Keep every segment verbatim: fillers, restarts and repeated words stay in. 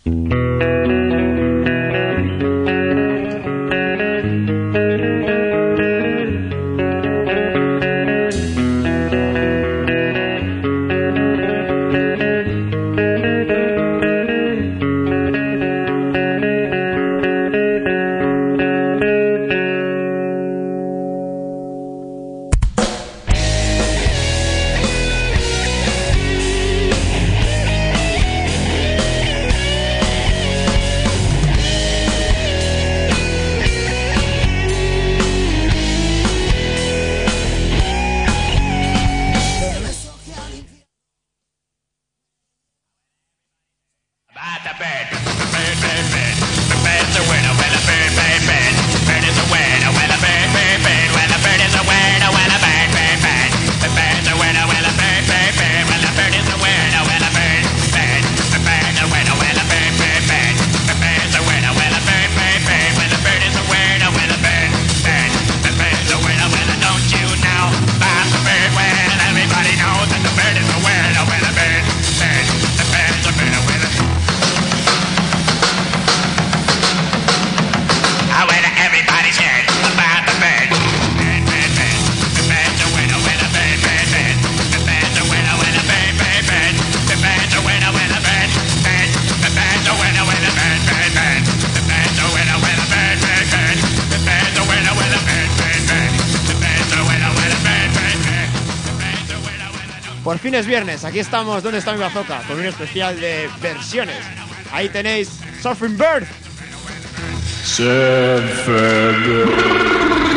Por fin es viernes, aquí estamos, ¿dónde está mi bazooka? Con un especial de versiones. Ahí tenéis Surfing Bird. Surfing Bird.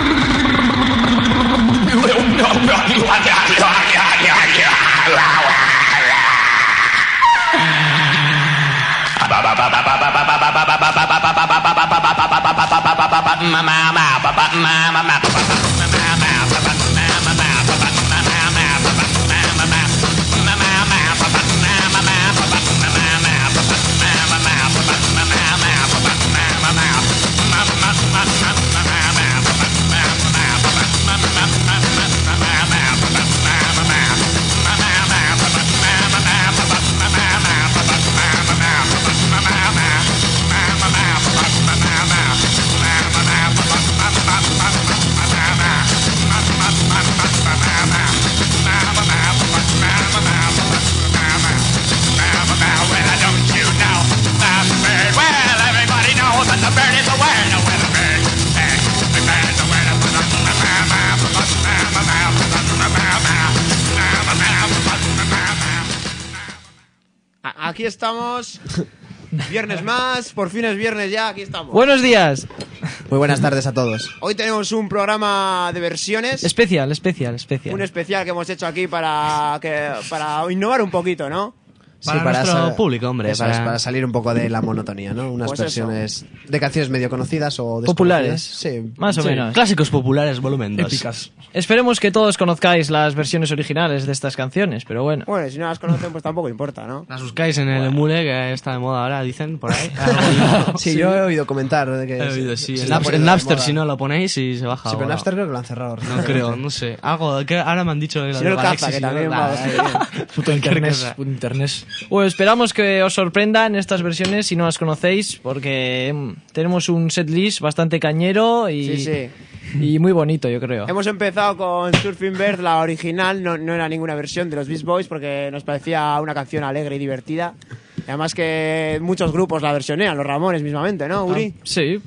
Aquí estamos, viernes más, por fin es viernes ya, aquí estamos. Buenos días. Muy buenas tardes a todos. Hoy tenemos un programa de versiones. Especial, especial, especial. Un especial que hemos hecho aquí para, que, para innovar un poquito, ¿no? Para, sí, para nuestro sa- público, hombre. Eso para... es, para salir un poco de la monotonía, ¿no? Unas Pues versiones eso. de canciones medio conocidas o populares. Sí. Más o Sí, menos. Clásicos populares, volumen dos. Épicas. Esperemos que todos conozcáis las versiones originales de estas canciones, pero bueno. Bueno, si no las conocen, pues tampoco importa, ¿no? Las buscáis en el emule, que está de moda ahora, dicen por ahí. Sí, yo he oído comentar de que He oído, sí. se En, está Napster, poniendo en de Napster, moda. si no lo ponéis y se baja. Sí, pero ahora. Napster creo que lo han cerrado. No creo, no sé. Algo que ahora me han dicho de Si no el Galaxy, caza, que si no- también Bah, va bastante bien. Puto internet, cosa. puto internet. Pues esperamos que os sorprendan estas versiones si no las conocéis, porque mm, tenemos un setlist bastante cañero y, Sí, sí. y muy bonito, yo creo. Hemos empezado con Surfing Bird, la original, no, no era ninguna versión de los Beast Boys porque nos parecía una canción alegre y divertida. Y además que muchos grupos la versionean, los Ramones mismamente, ¿no, Uri? Sí.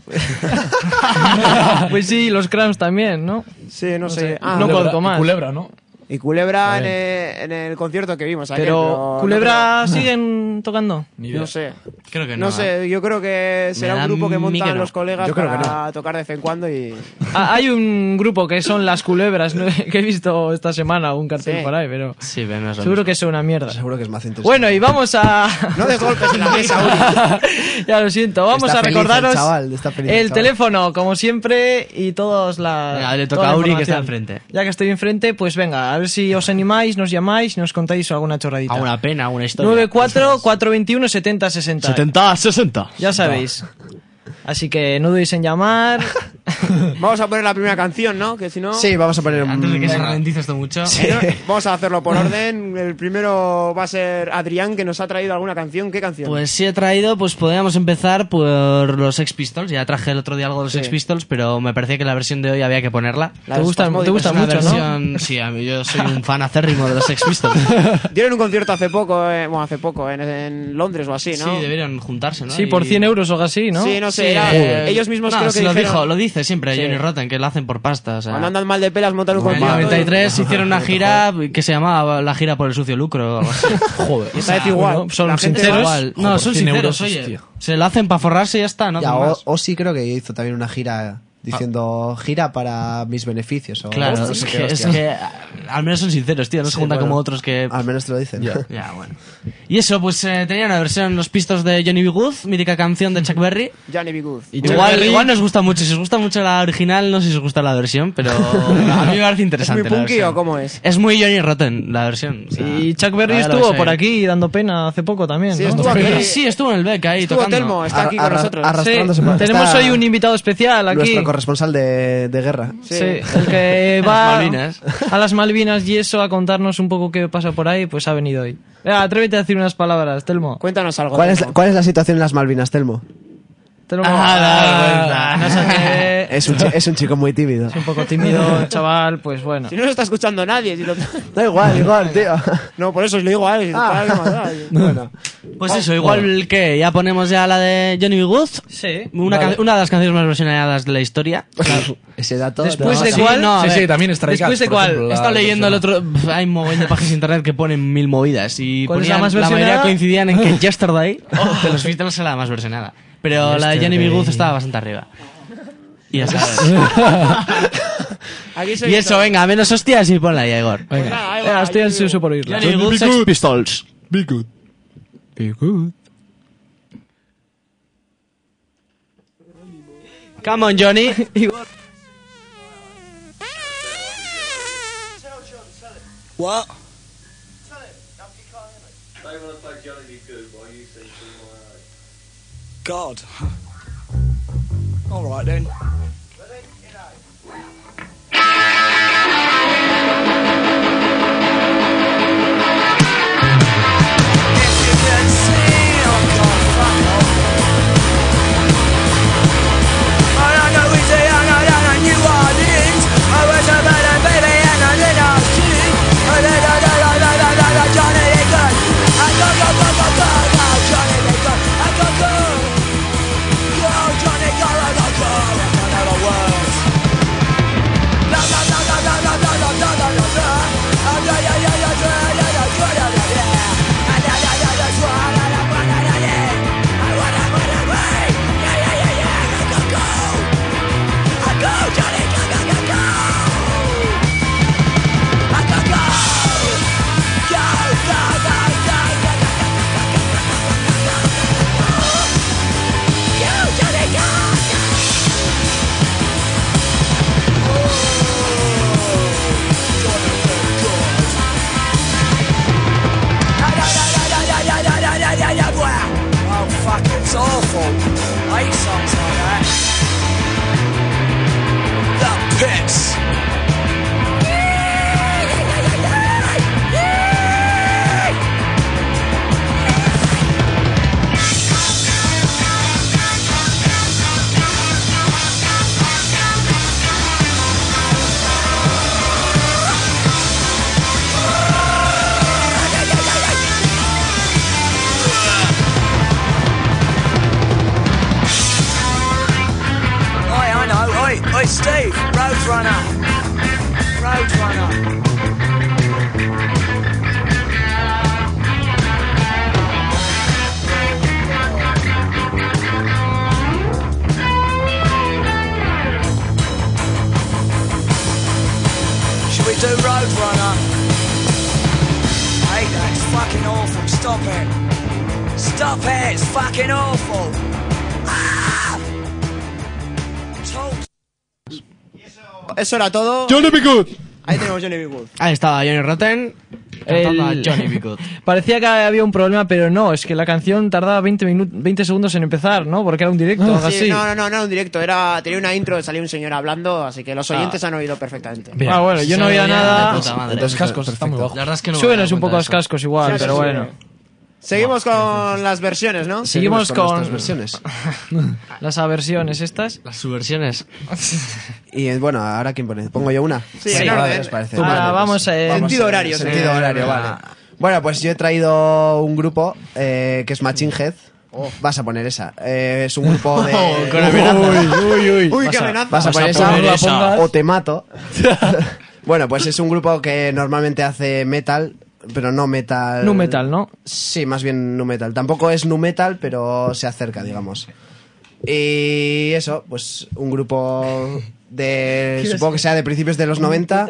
Pues sí, los Cramps también, ¿no? Sí, no, sé. sé. Ah, No Culebra. conozco más. Culebra, ¿no? Y Culebra en Vale. el, en el concierto que vimos ayer. Pero, no ¿Culebra siguen tocando? Ni creo- idea. No sé. Creo que no. No sé, yo creo que será da un grupo que a mí montan que no. los colegas Yo creo que para tocar de vez en cuando y... Ah, hay un grupo que son las Culebras, ¿no? Que he visto esta semana un cartel Sí. por ahí, pero Sí, ven, no es lo seguro mismo. que es una mierda. Seguro que es más interesante. Bueno, y vamos a... No de golpes en la mesa, Uri. Ya lo siento, vamos Está a feliz recordaros el chaval, está feliz el el chaval. teléfono, como siempre, y todos la... Venga, le toda toca la a Uri, que está información. enfrente. Ya que estoy enfrente, pues venga, a ver si os animáis, nos llamáis y nos contáis alguna chorradita. A una pena, una historia. nueve cuatro, cuatro dos uno, setenta sesenta. setenta, sesenta. Ya sabéis. Así que no dudéis en llamar. Vamos a poner la primera canción, ¿no? Que si no... Sí, vamos a poner un... Antes de que se ralentice esto mucho. Sí. Vamos a hacerlo por orden. El primero va a ser Adrián, que nos ha traído alguna canción. ¿Qué canción? Pues sí he traído, pues podríamos empezar por los Sex Pistols. Ya traje el otro día algo de los Sí. Sex Pistols, pero me parecía que la versión de hoy había que ponerla. La Te de gusta, Spasmodic. te gusta Es una mucho, ¿no? versión... Sí, a mí yo soy un fan acérrimo de los Sex Pistols. Dieron un concierto hace poco, eh, bueno, hace poco, en, en Londres o así, ¿no? Sí, deberían juntarse, ¿no? Sí, por Y- cien euros o algo así, ¿no? Sí, no sé, Sí, era- eh, ellos mismos no, creo que se lo dijeron... dijo, lo dice siempre Sí. Johnny Rotten, que lo hacen por pasta. O sea, Cuando andan mal de pelas, montan un en el concierto. noventa y tres hicieron una gira que se llamaba la gira por el sucio lucro. o algo así. Joder. Y esta vez igual. Bueno, son La gente sinceros. va- Igual. Joder, No, son cien sinceros, euros, oye. hostia. Se lo hacen para forrarse y ya está, ¿no? Ya, Hacen o, más. o sí creo que hizo también una gira diciendo gira para mis beneficios. O Claro, no es sé qué que, es hostias. que al menos son sinceros, tío. No se Sí, juntan bueno. como otros que... Al menos te lo dicen. Ya, bueno. Y eso, pues eh, tenía una versión Los Pistos de Johnny B. Good, mítica canción de Chuck Berry. Johnny B. Good. Y Chuck Igual, Berry- igual nos gusta mucho. Si os gusta mucho la original, no sé si os gusta la versión, pero a mí me parece ¿Es interesante. muy la punky versión. o cómo es? Es muy Johnny Rotten la versión. o sea, Y Chuck Berry vaya la estuvo ves por ahí. aquí dando pena hace poco también, Sí, ¿no? estuvo aquí. Sí, sí, estuvo en el Beck ahí Estuvo tocando. Telmo, está aquí con Arra- nosotros. arra- Sí, arrastrándose por- tenemos está hoy un invitado especial aquí. Nuestro corresponsal de, de guerra. Sí. Sí, el que va Malvinas. a las Malvinas y eso a contarnos un poco qué pasa por ahí, pues ha venido hoy. Venga, atrévete a decir unas palabras, Telmo. Cuéntanos algo. ¿Cuál es, Telmo. la- ¿Cuál es la situación en las Malvinas, Telmo? Telmo. Ah, la vergüenza. no sé qué. Es un, chi- es un chico muy tímido. Es un poco tímido, chaval, pues bueno. Si no lo está escuchando nadie. Si lo- Da igual, igual, tío. No, por eso os lo digo a él. si Ah. está, ¿qué más da? Bueno, Pues eso, igual que ya ponemos ya la de Johnny B. Good. Sí. Una, Vale. can- una de las canciones más versionadas de la historia. ese dato. Después no, de sí. cuál- no, a Sí, ver, sí, también Stray Después Cats, de por cuál, ejemplo, He la estado leyendo el versión. otro. Pf, hay un mogollón de páginas de internet que ponen mil movidas. Y ¿Cuál es la ponían- más la mayoría versionada? coincidían en que Yesterday de los Beatles era la más versionada. Pero la de Johnny B. Good estaba bastante arriba. Y ya sabes. Aquí soy Y eso, venga, menos hostias y ponla ahí, Igor. Pues nada, ahí va, Venga, estoy ahí ansioso digo. por oírla. Johnny B. Good, Sex Pistols. Be good. Be good. Come on, Johnny. What? God. All right then. If you can see, oh God, fuck off. I don't know who's a young, I don't know New Orleans. I was a bad and baby and I did not shoot. I did not, I don't know, I don't know Johnny B. Good. I go, go, go, go, go, go, Johnny B. Good. I go, go. Go, Johnny, go, I go, go. I know the words. La, la, la, la, la, la, la, la, la, la, la, la. Ah, yeah, yeah, yeah, yeah, yeah, yeah, yeah, yeah, yeah, yeah, yeah. Ah, yeah, yeah, yeah, yeah, yeah, la, la, la, la, la, yeah. I wanna, wanna, wait. Yeah, yeah, yeah, yeah, go, go, go. I go, Johnny, go, go, go, go. I go, go. Go, go, go, go, go, go, go, go, go, go, go. Go, Johnny, go, go. Oh, fuck, it's awful. I hate songs like that. The pits. Oi, I know. Oi, oi, Steve. Roadrunner. Roadrunner. Should we do Roadrunner? Hey, that's fucking awful. Stop it. Stop it. It's fucking awful. Ah! Talk Eso era todo. Johnny B. Good. Ahí tenemos Johnny B. Good. Ahí estaba Johnny Rotten. Cantando a El- Johnny B. Good. Parecía que había un problema, pero no, es que la canción tardaba veinte, minutos, veinte segundos en empezar, ¿no? Porque era un directo o algo Sí, así. no, no, no, no era un directo, era, tenía una intro, salía un señor hablando, así que los oyentes han oído perfectamente. Bien. Ah, bueno, yo no Se oía oía nada. de puta madre. Los cascos están muy bajos. La verdad es que no me Súbenos he dado un poco cuenta los de eso. cascos igual, Sí, pero sí, bueno. Seguimos con las versiones, ¿no? Seguimos nuestras con versiones. las aversiones estas. Las subversiones. Y eh, bueno, ahora quién pone. ¿Pongo yo una? Sí, en Vale, orden. ¿os parece? Ahora Vale, vamos a... vamos Sentido a- horario, Sentido sí. horario, vale. Bueno, pues yo he traído un grupo eh, que es Machine Head. Vas a poner esa. Eh, es un grupo de... Con amenaza. Uy, uy, Uy, qué Vas a- amenaza. Vas a Vas a poner esa, poner esa. o te mato. Bueno, pues es un grupo que normalmente hace metal, pero no metal... Nu metal, ¿no? Sí, más bien nu metal. Tampoco es nu metal, pero se acerca, digamos. Y eso, pues un grupo de... Supongo que sea de principios de los noventa.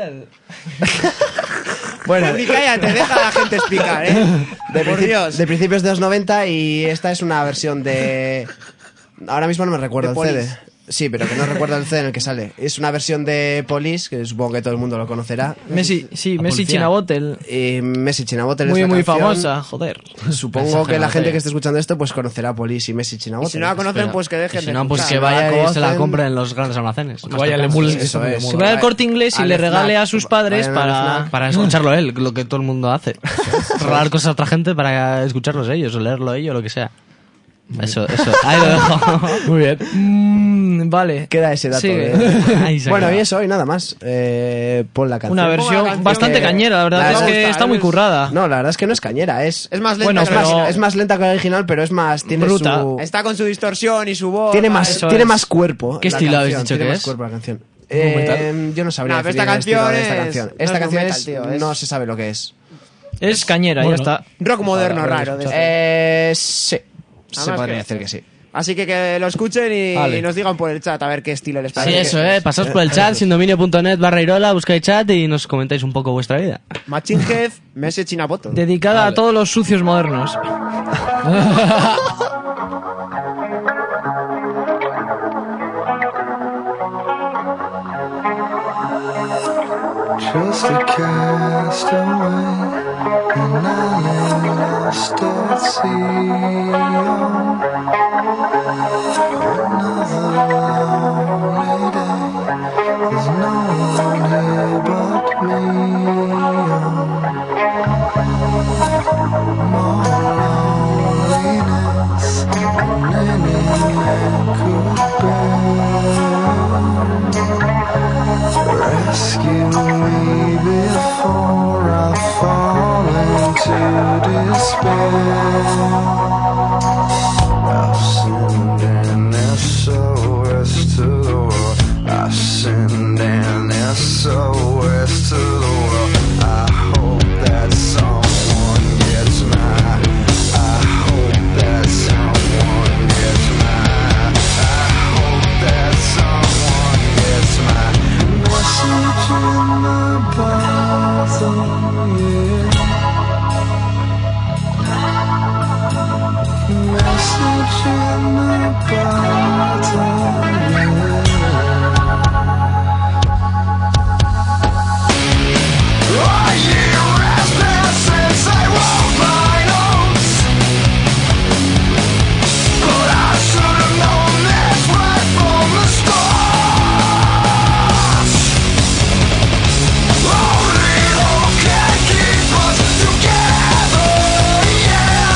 Bueno, Ni cállate, deja a la gente explicar, ¿eh? de, Por principi- Dios. de principios de los noventa, y esta es una versión de... Ahora mismo no me recuerdo De el C D. Police. Sí, pero que no recuerdo el C D en el que sale. Es una versión de Police, que supongo que todo el mundo lo conocerá. Messi, sí, La Messi policía. Chinabotel. Y Messi Chinabotel es Muy, la muy canción. famosa, joder. Supongo Mensaje que la de gente batalla. que esté escuchando esto pues conocerá Police y Messi Y Chinabotel. si no la conocen, Espera. pues que dejen Y si de no, pues escuchar. que vaya la y se la conocen. compre en los grandes almacenes. Que vaya, le mulen que Eso está muy de es. moda. Que vaya al Corte Inglés y Al le Fnac. regale a sus padres Vayan al para... Fnac. Para escucharlo él, lo que todo el mundo hace. Regalar cosas a otra gente para escucharlos ellos, o leerlo ellos, lo que sea. Eso, eso. Ahí lo dejo. Muy bien. Mm, vale. Queda ese dato. Sigue. de- Ahí se ha Bueno, quedado. y eso, y nada más. Eh, pon la canción. Una Ponga la versión canción bastante que- cañera, la verdad La es verdad que está, está muy es- currada. No, la verdad es que no es cañera, es... Es más lenta Bueno, que es, la más, pero- original. es más lenta que la original, pero es más... Tiene Bruta. su... Está con su distorsión y su voz. Tiene ¿vale? más, Eso tiene es. más cuerpo. ¿Qué la estilo habéis canción, dicho tiene que más es? cuerpo la canción. Eh, yo no sabría Nah, pero esta definir el estilo canción de esta es- canción. no Esta es canción nu es, metal, tío, es- no se sabe lo que es. Es cañera, Bueno. ya está. Rock moderno Habrá que raro. de escuchar. este. Eh, sí. Se Además podría que- decir que sí. Así que que lo escuchen y Vale. nos digan por el chat a ver qué estilo les Sí, parece. eso, eh. Pasaos por el chat, sindominio.net barra Irola, buscáis chat y nos comentáis un poco vuestra vida. Machine Head, Messi Chinaboto. Dedicada a todos los sucios modernos. Just a castaway, an island lost at sea. Another lonely day. There's no one here but me. More loneliness than any man could bear. Rescue me before I fall into despair. I've sinned and there's so worse to the world. I've sinned and there's so worse to the world. I hope that someone gets mine. I hope that someone gets mine. I hope that someone gets mine. Message in my bottle, yeah. Message in my bottle, yeah. Are you restless since I wrote my notes? But I should have known this right from the start. Only hope can keep us together, yeah.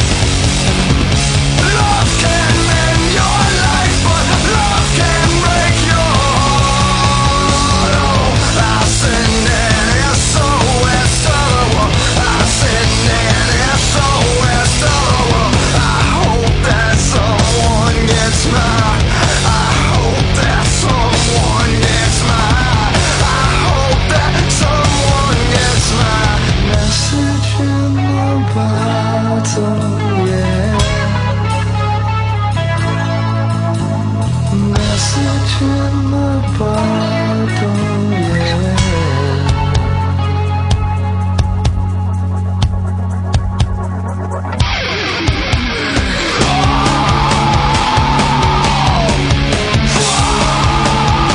Love can mend your life, but love can break your heart. Oh, I sinned and it's so west of the world. I sinned and it's so west of the world. I hope that someone gets mine. I hope that someone gets mine. I hope that someone gets mine. Message in the bottle, yeah. Message in the bottle, yeah.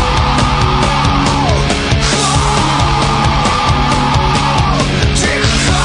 Take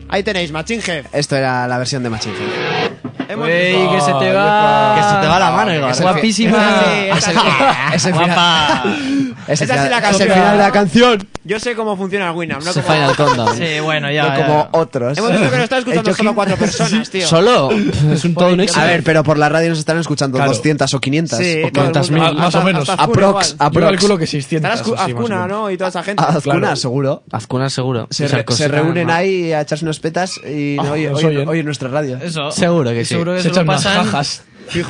Ahí tenéis, Machine Head. Esto era la versión de Machine Head. Hemos Ey, visto- que se te va. Que se te va la mano, Igor. Guapísima. Esa sí, esa sí. Es el Guapa. Es el Esa sí la final- es el canción. final de la canción. Yo sé cómo funciona el Winamp, no Se como... Final Countdown. Sí, bueno, ya. No ya. como otros. Hemos visto que lo están escuchando El solo Joaquín- cuatro personas, tío. Solo. Es un todo un éxito. A ver, pero por la radio nos estarán escuchando Claro. doscientas o quinientas. Sí, o todo el quinientas mundo. mil, más Hasta- o menos. hasta Azcuna Aprox, igual. Yo aprox. calculo que seiscientas. Estará Azcu- así, más o Azcuna, menos. ¿no? Y toda esa gente. Azcuna, Claro. seguro. Azcuna seguro. Se, Y re- Sarkozy, se reúnen ¿no? ahí a echarse unos petas y Ah, no, hoy, nos hoy, oyen. hoy en nuestra radio. Eso. Seguro que sí. Seguro que Se se lo echan unas pasan. jajas.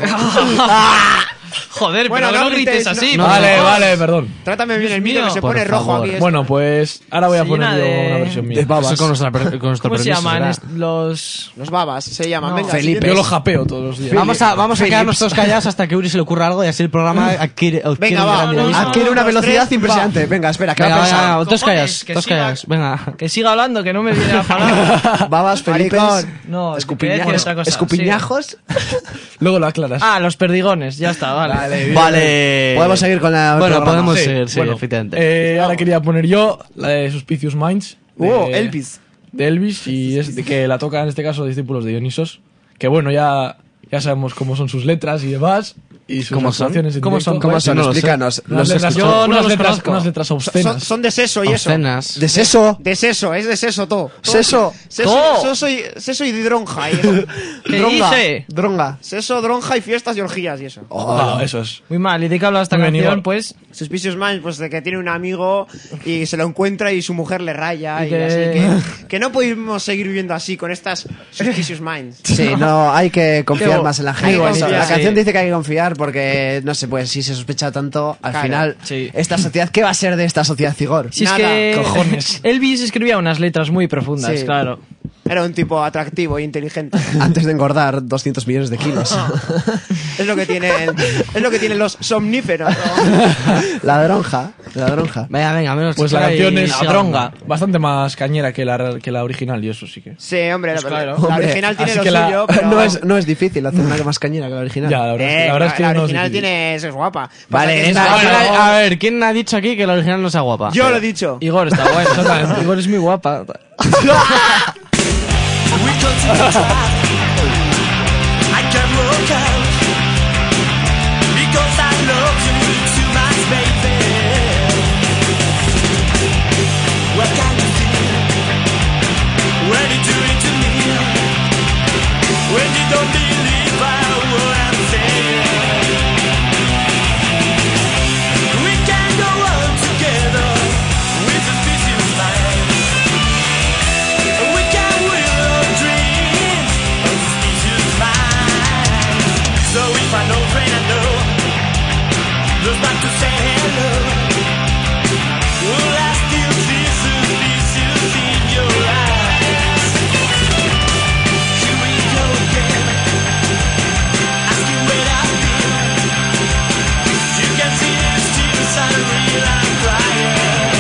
Joder, Bueno, pero no, no grites gritéis, así. No, por vale, favor. vale, perdón. Trátame bien el micro mío. que se Por pone rojo favor. aquí. esto. Bueno, pues ahora voy a Se poner llena yo de- una versión mía. de babas. Eso con, nuestra, per- con nuestro ¿Cómo se permiso, llaman será. est- los...? Los babas se llaman. No, Venga, Felipe. siguiente. Yo lo japeo todos los días. Vamos a, vamos a Philips. quedarnos todos callados hasta que Uri se le ocurra algo y así el programa adquiere, adquiere Venga, un va, gran no, dinamismo. no, Adquiere una dos, velocidad tres, impresionante. Venga, espera, que Venga, va a venga, pensar. venga, todos Cojones, callados, que todos siga- callados. Venga. Que siga hablando, que no me viene la palabra. Babas, Felipe. No, escupiña- quería decir otra cosa, escupiñajos. Luego lo aclaras. Ah, los perdigones, ya está, vale. Vale. Podemos seguir con la. el Bueno, programa. podemos Sí, seguir, sí, bueno, efectivamente. Eh, ahora quería poner yo la de Suspicious Minds. De, Oh, Elvis. De Elvis, y es de que la toca en este caso discípulos de Dionisos. Que bueno, ya, ya sabemos cómo son sus letras y demás. Y sus ¿Cómo son? actuaciones en ¿Cómo directo. son? ¿Cómo son? No lo sé. Explícanos. Unas Los letras, escucho. Yo no unas los letras, conozco. unas letras Son, obscenas. son de seso y eso. Obscenas. ¿De seso? De seso, es de seso todo. ¿Seso? Seso, ¡Oh! seso, y, seso y dronja. Y eso. ¿Qué Dronga. dije? Dronga. Seso, dronja y fiestas y orgías y eso. Ah, eso es. Muy mal, ¿y de qué habla esta Muy bien, canción? Igor. Pues Suspicious Minds, pues de que tiene un amigo y se lo encuentra y su mujer le raya. Y Y, que- así que, que no podemos seguir viviendo así con estas Suspicious Minds. Sí, no, hay que confiar Qué más en la Hay gente. que confiar, la sí. canción dice que hay que confiar porque, no sé, pues si se sospecha tanto, al Claro, final, sí. esta sociedad, ¿qué va a ser de esta sociedad, Igor? si es Nada, que cojones. Elvis escribía unas letras muy profundas, Sí. claro. Era un tipo atractivo e inteligente. Antes de engordar doscientos millones de kilos. Es lo que tienen, es lo que tienen los somníferos. La dronja, la dronja. Venga, venga, menos Pues la chicha y canción es siga dronga. Bastante más cañera que la, que la original, y eso sí que. Sí, hombre, la, claro. la Hombre, original tiene así lo que la- suyo, pero... No es, no es difícil hacer una más cañera que la original. Ya, la verdad, es que- Eh, la verdad es que la no es original difícil. tiene, es guapa. Pasa Vale, que esta- esta- ¿Quién bueno, ha- a ver, ¿quién ha dicho aquí que la original no sea guapa? yo lo he dicho. Igor está bueno. Igor es muy guapa. We go to the top. I can walk out because I love you too much, baby. What can you feel when you do it to me? When you don't believe what I'm saying? We can go on together with a vicious mind. We can will our dreams of suspicious minds. So if I know, friend, I know just not to say hello. Will I still see suspicious in your eyes? Here we go again, asking where I've been. You can see the tears are real, I'm crying.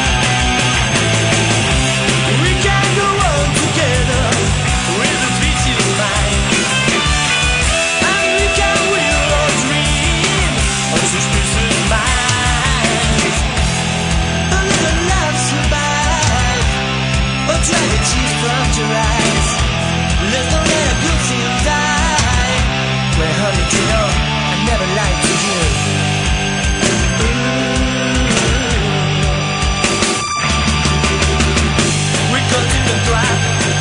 We can go on together with a vicious mind, and we can will our dream of suspicious minds. A little love survive, or tragedy from your eyes. Let's don't let a good thing die. Well, honey, you know I never lied to you. We go to the trap.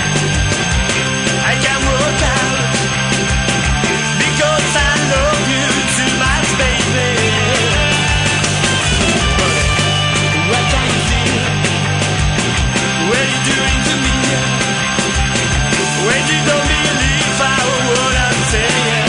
I can work out because I love you too much, baby. What can you feel when you're doing to me? When you don't believe I what I'm saying?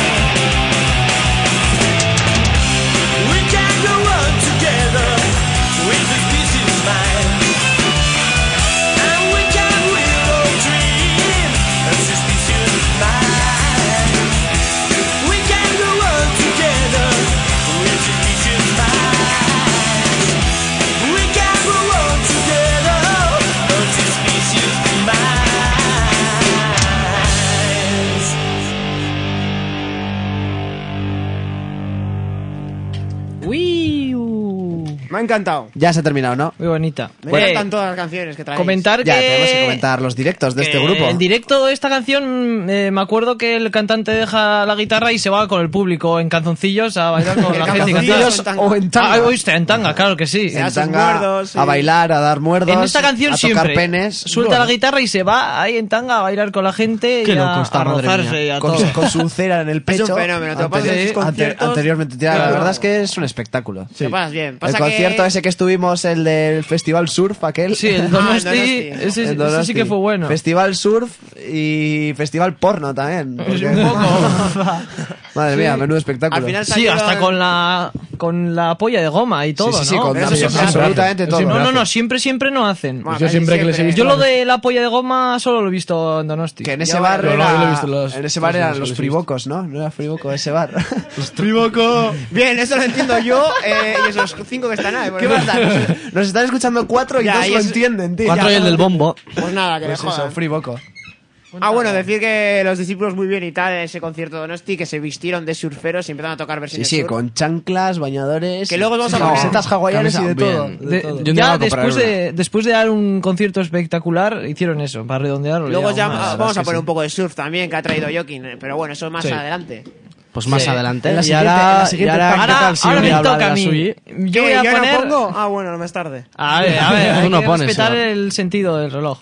We can go on together with this vicious mind. And we can will our dream of suspicious minds. We can go on together with suspicious minds. We can go on together with suspicious minds. Uy, uh. Me ha encantado. Ya se ha terminado, ¿no? Muy bonita. Me Eh, encantan todas las canciones que traéis. comentar Ya, que... tenemos que comentar los directos de este que grupo. En directo de esta canción, eh, me acuerdo que el cantante deja la guitarra y se va con el público en canzoncillos a bailar con En la gente. y calzoncillos cantar. o en tanga. Ah, oíste, en tanga, claro que sí. Se da En sus tanga, muerdos, sí. a bailar, a dar muerdos, En esta canción a tocar siempre penes. suelta la guitarra y se va ahí en tanga a bailar con la gente Qué y a, loco está, a madre rozarse mía. y a con, todo. su- con su cera en el pecho. Es un fenómeno, te lo pasas en sus ante- conciertos. anteriormente. Tía, La Claro. verdad es que es un espectáculo. Te pasas bien. El Pasa concierto que... ese que estuvimos, el del Festival Surf, aquel. Sí, el Ah, Donosti, el Donosti. ese, El ese Donosti. sí que fue bueno. Festival Surf y Festival Porno también. Es porque- un poco. Madre mía, menudo espectáculo. Al final Sí, salieron- hasta con la con la polla de goma y todo, sí, sí, sí, ¿no? con Pero eso abs- siempre absolutamente hacen. todo. Siempre No, no, hacen. no, siempre, siempre no hacen. Bueno, Yo casi siempre que les he visto- Yo lo de la polla de goma solo lo he visto en Donosti. Que en ese Yo- bar yo no, era- yo lo he visto los- en ese bar los- eran los- los los- frivocos, ¿no? No era frivoco ese bar. Los triboco. Bien, eso lo entiendo yo eh, y esos cinco que están ahí. por ¿Qué ejemplo. más da? Nos, nos están escuchando cuatro y Ya, dos y lo es- entienden, tío. Cuatro y el del bombo. Pues nada, que Pues le eso, jodan. frivoco. Ah, bueno, decir que los discípulos muy bien y tal en ese concierto de Donosti, que se vistieron de surferos y empezaron a tocar Sí, versiones sí, surf. con chanclas, bañadores. Que luego vamos a sí, poner- camisetas hawaianas y de Camisa, todo. bien. de De- todo. Yo ya no me voy a comprar después de, después de dar un concierto espectacular, hicieron eso, para redondearlo. Luego ya aún más. ah, verdad vamos es a que poner sí. un poco de surf también, que ha traído Joaquín. eh, Pero bueno, eso más Sí. adelante. Pues más Sí. adelante. En la Y siguiente- ahora- en la siguiente y ahora- parte. Ahora, ¿qué tal si ahora voy me a hablar toca de a la mí. Sui? Yo ¿Qué? voy a ¿Yo no poner... pongo? Ah, bueno, no más tarde. A ver, a ver, Tú hay no que pones, respetar Eva. el sentido del reloj.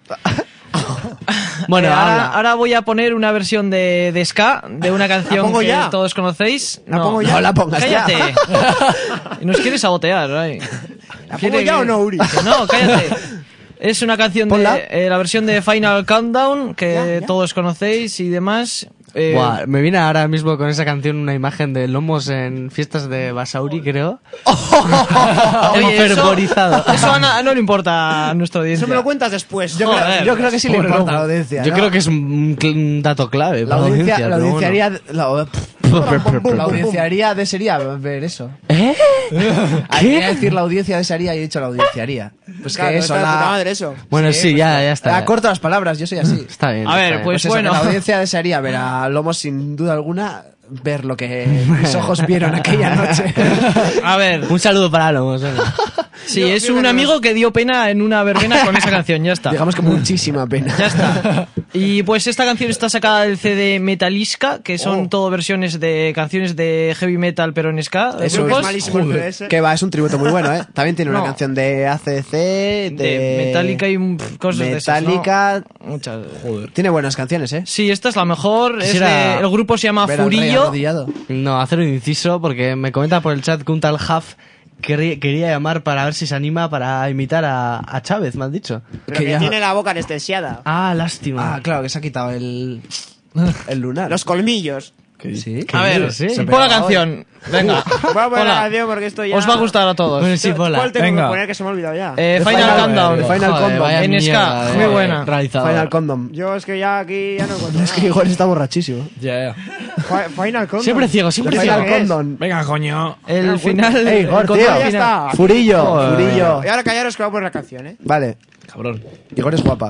Bueno, Eh, ahora, habla. ahora voy a poner una versión de, de ska, de una canción pongo que ya? todos conocéis. ¿La no, pongo ya? No la pongas ya. cállate. Nos quieres sabotear, ay. ¿La Quiere pongo ya que- o no, Uri? que no, cállate. Es una canción de Ponla. eh, la versión de Final Countdown que Ya, ya. todos conocéis y demás. Eh, Buah, me viene ahora mismo con esa canción una imagen de lomos en fiestas de Basauri, creo. oye, eso- fervorizado. Eso a na- no le importa a nuestra audiencia. Eso me lo cuentas después. Yo, Joder, creo, yo creo que sí le pobre importa a la lomo. audiencia. Yo ¿no? creo que es un, cl- un dato clave la para la audiencia, audiencia. la pero audiencia bueno. haría, la, la audienciaría desearía ver eso. ¿Eh? Hay que decir la audiencia desearía y he dicho la audienciaría. Pues Claro, que eso, está de puta la, madre eso. Bueno, sí, ya, ya está. la corto las palabras, yo soy así. Está bien. A ver, está bien. pues eso, bueno. que la audiencia desearía ver a Lomos sin duda alguna, ver lo que mis ojos vieron aquella noche. A ver, Un saludo para Lomos. venga. sí, es un amigo que dio pena en una verbena con esa canción, ya está. Digamos que muchísima pena. Ya está. Y pues esta canción está sacada del C D Metallica, que son Oh. todo versiones de canciones de heavy metal, pero en ska. de Eso Creo que es grupos. malísimo el P S. Que va, es un tributo muy bueno, ¿eh? También tiene una No. canción de A C C, de, De Metallica y mm, cosas de esas, ¿no? Metallica. Muchas. Tiene buenas canciones, ¿eh? Sí, esta es la mejor. Es Quisiera de- el grupo se llama Ver al rey Furillo. arrodillado. No, hacer un inciso porque me comenta por el chat que un tal Huff querría, quería llamar para ver si se anima para imitar a, a Chávez, me has dicho. Pero que que ya- tiene la boca anestesiada. Ah, lástima. Ah, claro, que se ha quitado el, el lunar. Los colmillos. Sí. A ver, Sí. Se pon la pegaba canción. Venga. Voy a poner ponla. la canción porque esto ya... Os va a gustar a todos. Bueno, sí, ponla. ¿Cuál tengo Venga. que poner que se me ha olvidado ya? Eh, The Final, Final- Countdown. The Final Joder, Condom. vaya En mierda ska, de muy buena. realizador. Final Condom. Yo es que ya aquí ya no encuentro Es que Igor está borrachísimo. Ya, ya. nada. Fi- Final Condom. Siempre ciego, The siempre Final ciego. ¿qué es? Condom. Venga, coño. El final. Ey, el Igor, control tío. Ya final. está. Furillo, Joder. Furillo. Y ahora callaros que voy a poner la canción, ¿eh? Vale, Cabrón. Igor es guapa.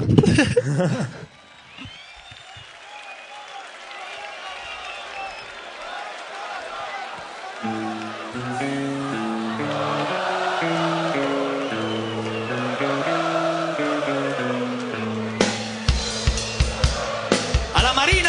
¡A la Marina!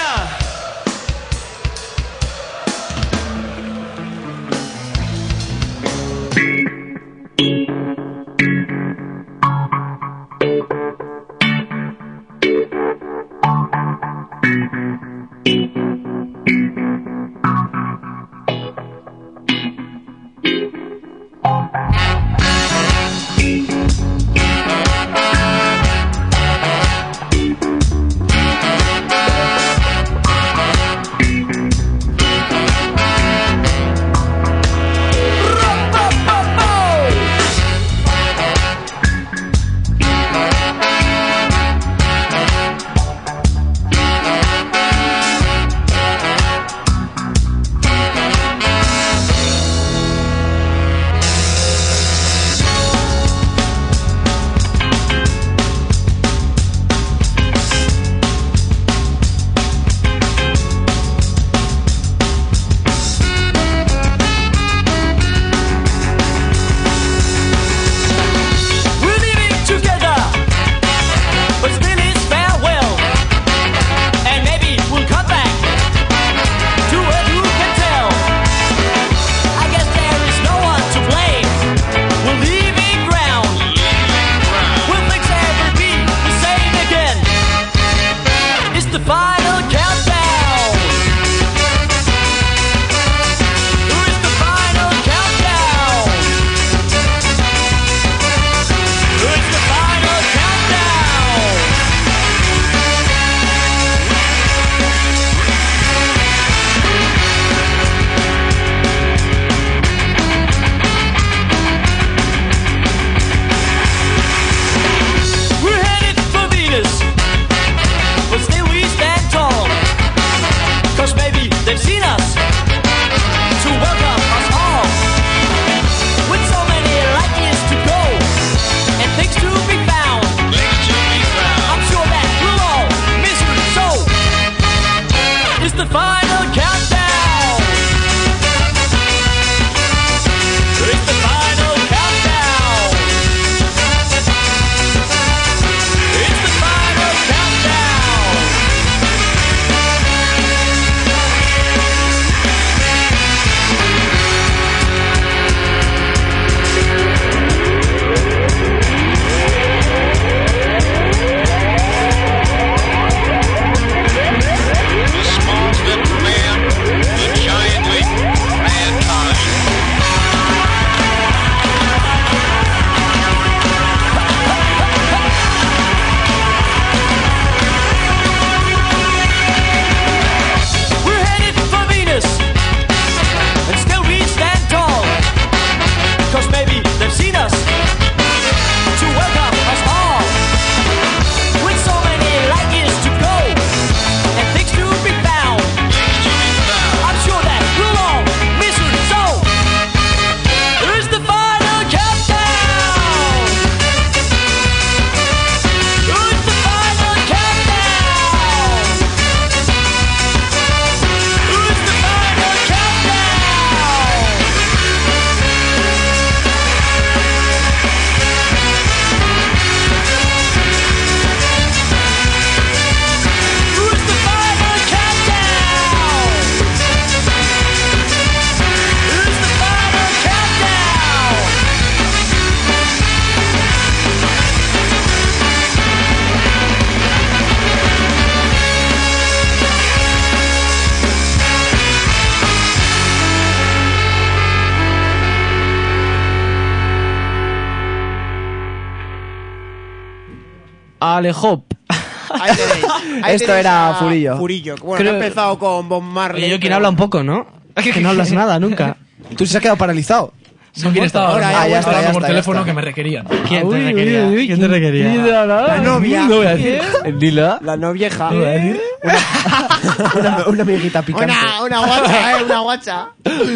Alejop. Ahí tenéis. Ahí Esto tenéis era a Furillo. Furillo. Bueno, Creo- que ha empezado con Bob Marley. Oye, yo quien pero- habla un poco, ¿no? Que no hablas nada nunca. Tú se has quedado paralizado. ¿Con quién estaba Ahora, hablando? ya, ya Estaba está, hablando ya por está, ya teléfono está. que me requerían. ¿Quién te Uy, requería? uy, uy, ¿Quién te requería? La novia. No voy a decir. Dilo. La novieja. Una, una amiguita picante. Una, una guacha, eh, una guacha.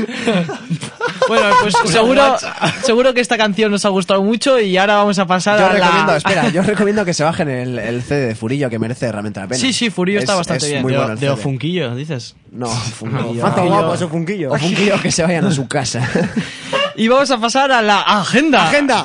Bueno, pues seguro, seguro que esta canción nos ha gustado mucho y ahora vamos a pasar Yo a recomiendo, la... espera, yo recomiendo que se bajen el, el C D de Furillo, que merece realmente la pena. Sí, sí, Furillo está Es- bastante es bien. muy De, bueno el de C D. Ofunquillo, dices. No, Funquillo. Mazo guapo ese funquillo. O Funquillo que se vayan a su casa. Y vamos a pasar a la agenda. Agenda.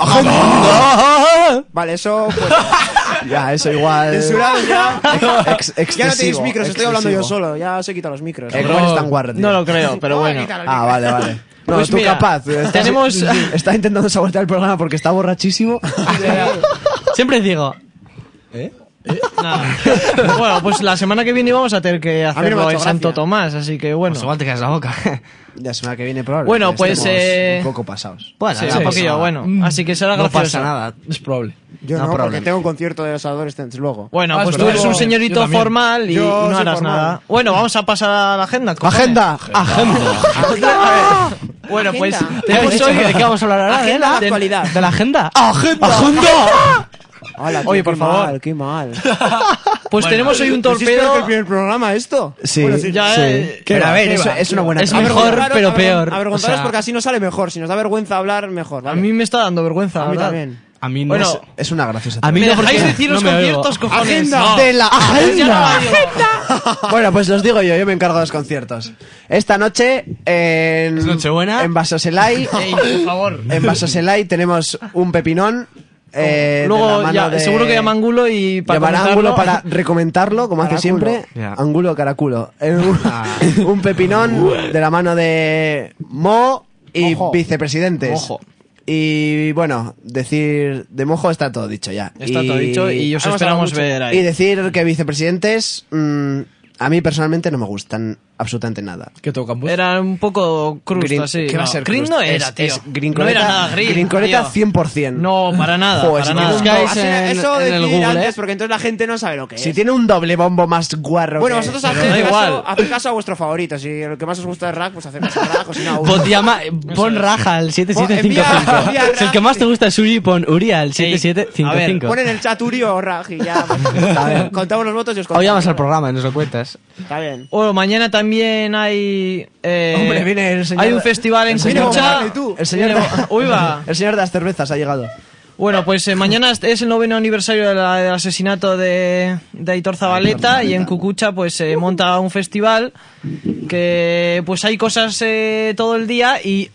Vale, eso pues, Ya, eso igual. censurado ya. Ex- ex- Ya no tenéis excesivo, micros, estoy hablando yo excesivo. solo. Ya os he quitado los micros. Eh, ¿Cómo eres tan guarro, tío? No lo creo, pero bueno. Ah, vale, vale. No, Pues tú mira, capaz. Estás, tenemos- Está intentando sabotear el programa porque está borrachísimo. Siempre digo. Nada. Bueno, pues la semana que viene vamos a tener que mí no me hacerlo ha en hecho Santo gracia. Tomás, así que bueno. Pues igual te quedas la boca. La semana que viene probable. Bueno, que pues, estemos eh, un poco pasados. Bueno, Sí, no un pasa poquillo, nada. bueno. Así que será No gracioso. pasa nada. Es probable. Yo No no, porque problem. tengo un concierto de los Adolescents luego. Bueno, Ah, pues es tú verdad. eres un Yo- señorito yo también. formal y, Yo y no soy harás formal. nada. Bueno, vamos a pasar a la agenda. cojones. ¡Agenda! ¡Agenda! Bueno, pues Agenda. tenemos hoy... ¿De qué vamos a hablar ahora? Agenda de ¿De- actualidad. ¿De la agenda? ¡Agenda! Hola, tío, Oye, qué por favor. mal, qué mal. Pues tenemos hoy un ¿Es peor que el torpedo... primer programa esto? Sí, Bueno, sí. Ya, sí. eh, Pero a ver, ¿Qué eso va? es una buena Es cosa. mejor, Avergonzaros- pero avergon- peor. Avergonzaros O sea- porque así no sale mejor. Si nos da vergüenza hablar, mejor. A ¿vale? mí me está dando vergüenza, A mí ¿verdad? también. A mí no. Bueno, sé. Es una graciosa. A mí ¿Me no, porque dejáis decir los no me oigo. conciertos, cojones? Agenda No. ¡De la Ya agenda! Bueno, pues los digo yo, yo me encargo de los conciertos. Esta noche en... ¿Es Nochebuena? En Vasoselay, Ey, por favor. en Vasoselay tenemos un pepinón. eh, de la Luego, mano ya, de- seguro que llama Angulo y para Llamará comentarlo- Ángulo para recomentarlo, como hace Caraculo. siempre. Ya. Ángulo, caraculo. Eh, un, un pepinón de la mano de Mo y Mojo. vicepresidentes. Mojo. Y bueno, decir de Mojo está todo dicho ya. Está todo dicho y os Hemos esperamos hablado mucho. ver ahí. Y decir que vicepresidentes mm, a mí personalmente no me gustan absolutamente nada. ¿Qué tocan, pues? Era un poco crust Green- así. ¿Qué va a No, ser Green crust? no era, Es- tío. es green no era coleta- nada Green. green coleta tío. cien por cien. No, para nada. Joder, para si nada. tiene un- Buscáis Así- en, eso en el decir Google. antes, porque entonces la gente no sabe lo que Si es. tiene un doble bombo más guarro. Bueno, que- vosotros Pero haced da caso, igual. haced caso a vuestro favorito. Si lo que más os gusta es Rack, pues haced caso a Rack, o si no a uno. Pon, llama, pon raja al siete siete cinco cinco. Envía- envía Si el que más te gusta es Uri, pon Uri al siete siete cinco cinco. Pon en el chat Uri o Rack y ya. pues, contamos los votos y os contamos. Hoy llamas al programa y nos lo cuentas. Está bien. Bueno, mañana también hay. eh, Hombre, viene el señor- Hay un festival en el señor Cucucha. Bob Marley, tú. El señor, Viene de, Bo- Uy, va. el señor de las cervezas ha llegado. Bueno, pues eh, mañana es el noveno aniversario de la- del asesinato de, de Aitor Zabaleta y en Cucucha pues se monta un festival que pues hay cosas eh, todo el día y...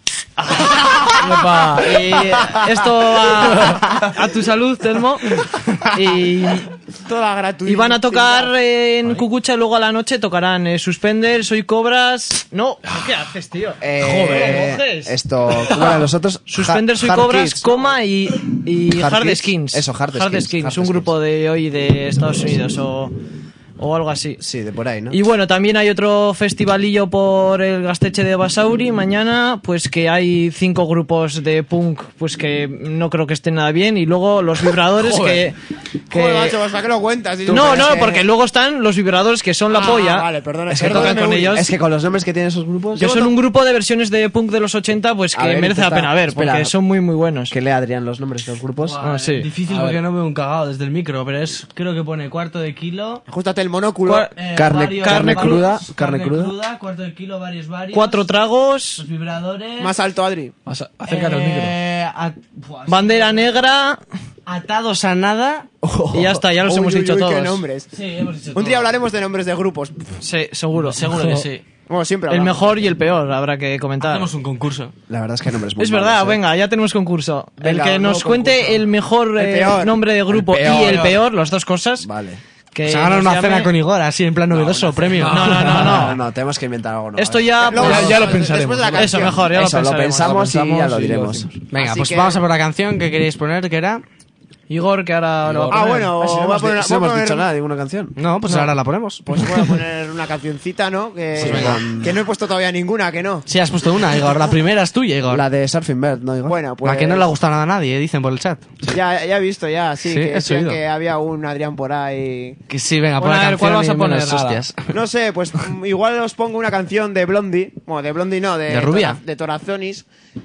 Epa, y esto a, a tu salud, Telmo. Y, Toda gratuita. y van a tocar eh, en Cucucha y luego a la noche tocarán eh, Suspender, Soy Cobras... No, ¿qué haces, tío? Eh, Joder, coges. esto, ¿cómo eran los otros? Suspender, Ha- Soy Hard Cobras, Kids. coma y, y Hard Hard, Kids. Skins. Eso, Hard Skins, Skins, Hard un Skins. grupo de hoy de Estados Unidos o, o algo así. Sí, de por ahí, ¿no? Y bueno, también hay otro festivalillo por el Gasteche de Basauri mañana, pues que hay cinco grupos de punk, pues que no creo que estén nada bien, y luego los vibradores que... que- Joder, macho, ¿para qué lo cuentas? Si no, tú- no, es que- porque luego están los vibradores que son la Ah, polla. Vale, perdona. Es que perdóname, tocan con Uri. ellos. Es que con los nombres que tienen esos grupos... Que son un grupo de versiones de punk de los ochenta, pues A que ver, merece la intenta- pena ver, espera. porque son muy muy buenos. Que lea Adrián los nombres de los grupos. Ah, sí. Difícil A porque ver. no veo un cagado desde el micro, pero es creo que pone cuarto de kilo. Ajustate el monóculo. Cua- eh, Carne- varios- carne varios- cruda, carne cruda. cuarto de kilo, varios varios. Cuatro tragos, Los vibradores. Más alto, Adri. Más a- Acércate al micro. eh, a- buah, bandera negra Atados a nada. y ya está, ya los Uy, hemos uy, dicho uy, todos. qué nombres. Sí, hemos dicho Un día hablaremos de nombres de grupos. Sí, seguro. Seguro que sí. Bueno, siempre El hablamos. mejor y el peor habrá que comentar. Hacemos un concurso. La verdad es que nombres muy Es verdad, malos, ¿eh? venga, ya tenemos concurso. Venga, el que un nos nuevo cuente concurso. el mejor El eh, peor. nombre de grupo El peor. y el peor, las dos cosas. Vale. Que Se ganan nos una cena llame- con Igor, así en plan novedoso, premio. No, no, no, no. No, no, tenemos que inventar algo nuevo. Esto ¿eh? ya... Luego- pues- Ya- ya lo pensaremos. Después de la Eso, canción. mejor, ya Eso, lo lo pensaremos. pensamos y ya pensamos lo y lo diremos. decimos. Venga, Así pues que- vamos a por la canción que queréis poner, que era... Igor, que ahora lo va a Ah, poner. bueno, Ah, si no voy a hemos, poner, di- si voy no a hemos poner- dicho nada, ninguna canción. No, pues ahora la ponemos. Pues voy a poner una cancioncita, ¿no? Que, Pues venga. que no he puesto todavía ninguna, que no. Sí, has puesto una, Igor. La primera es tuya, Igor. La de Surfing Bird, ¿no? Igor? Bueno, pues... La que no le ha gustado nada a nadie, dicen por el chat. Ya, ya he visto, ya, sí, Sí, que he decían oído. que había un Adrián por ahí. Que sí, venga, Bueno, pon la a ver, ¿cuál canción vas a y poner? menos Nada. hostias. No sé, pues mm, igual os pongo una canción de Blondie. Bueno, de Blondie no, de... ¿De Rubia? Tora- de Torazonis.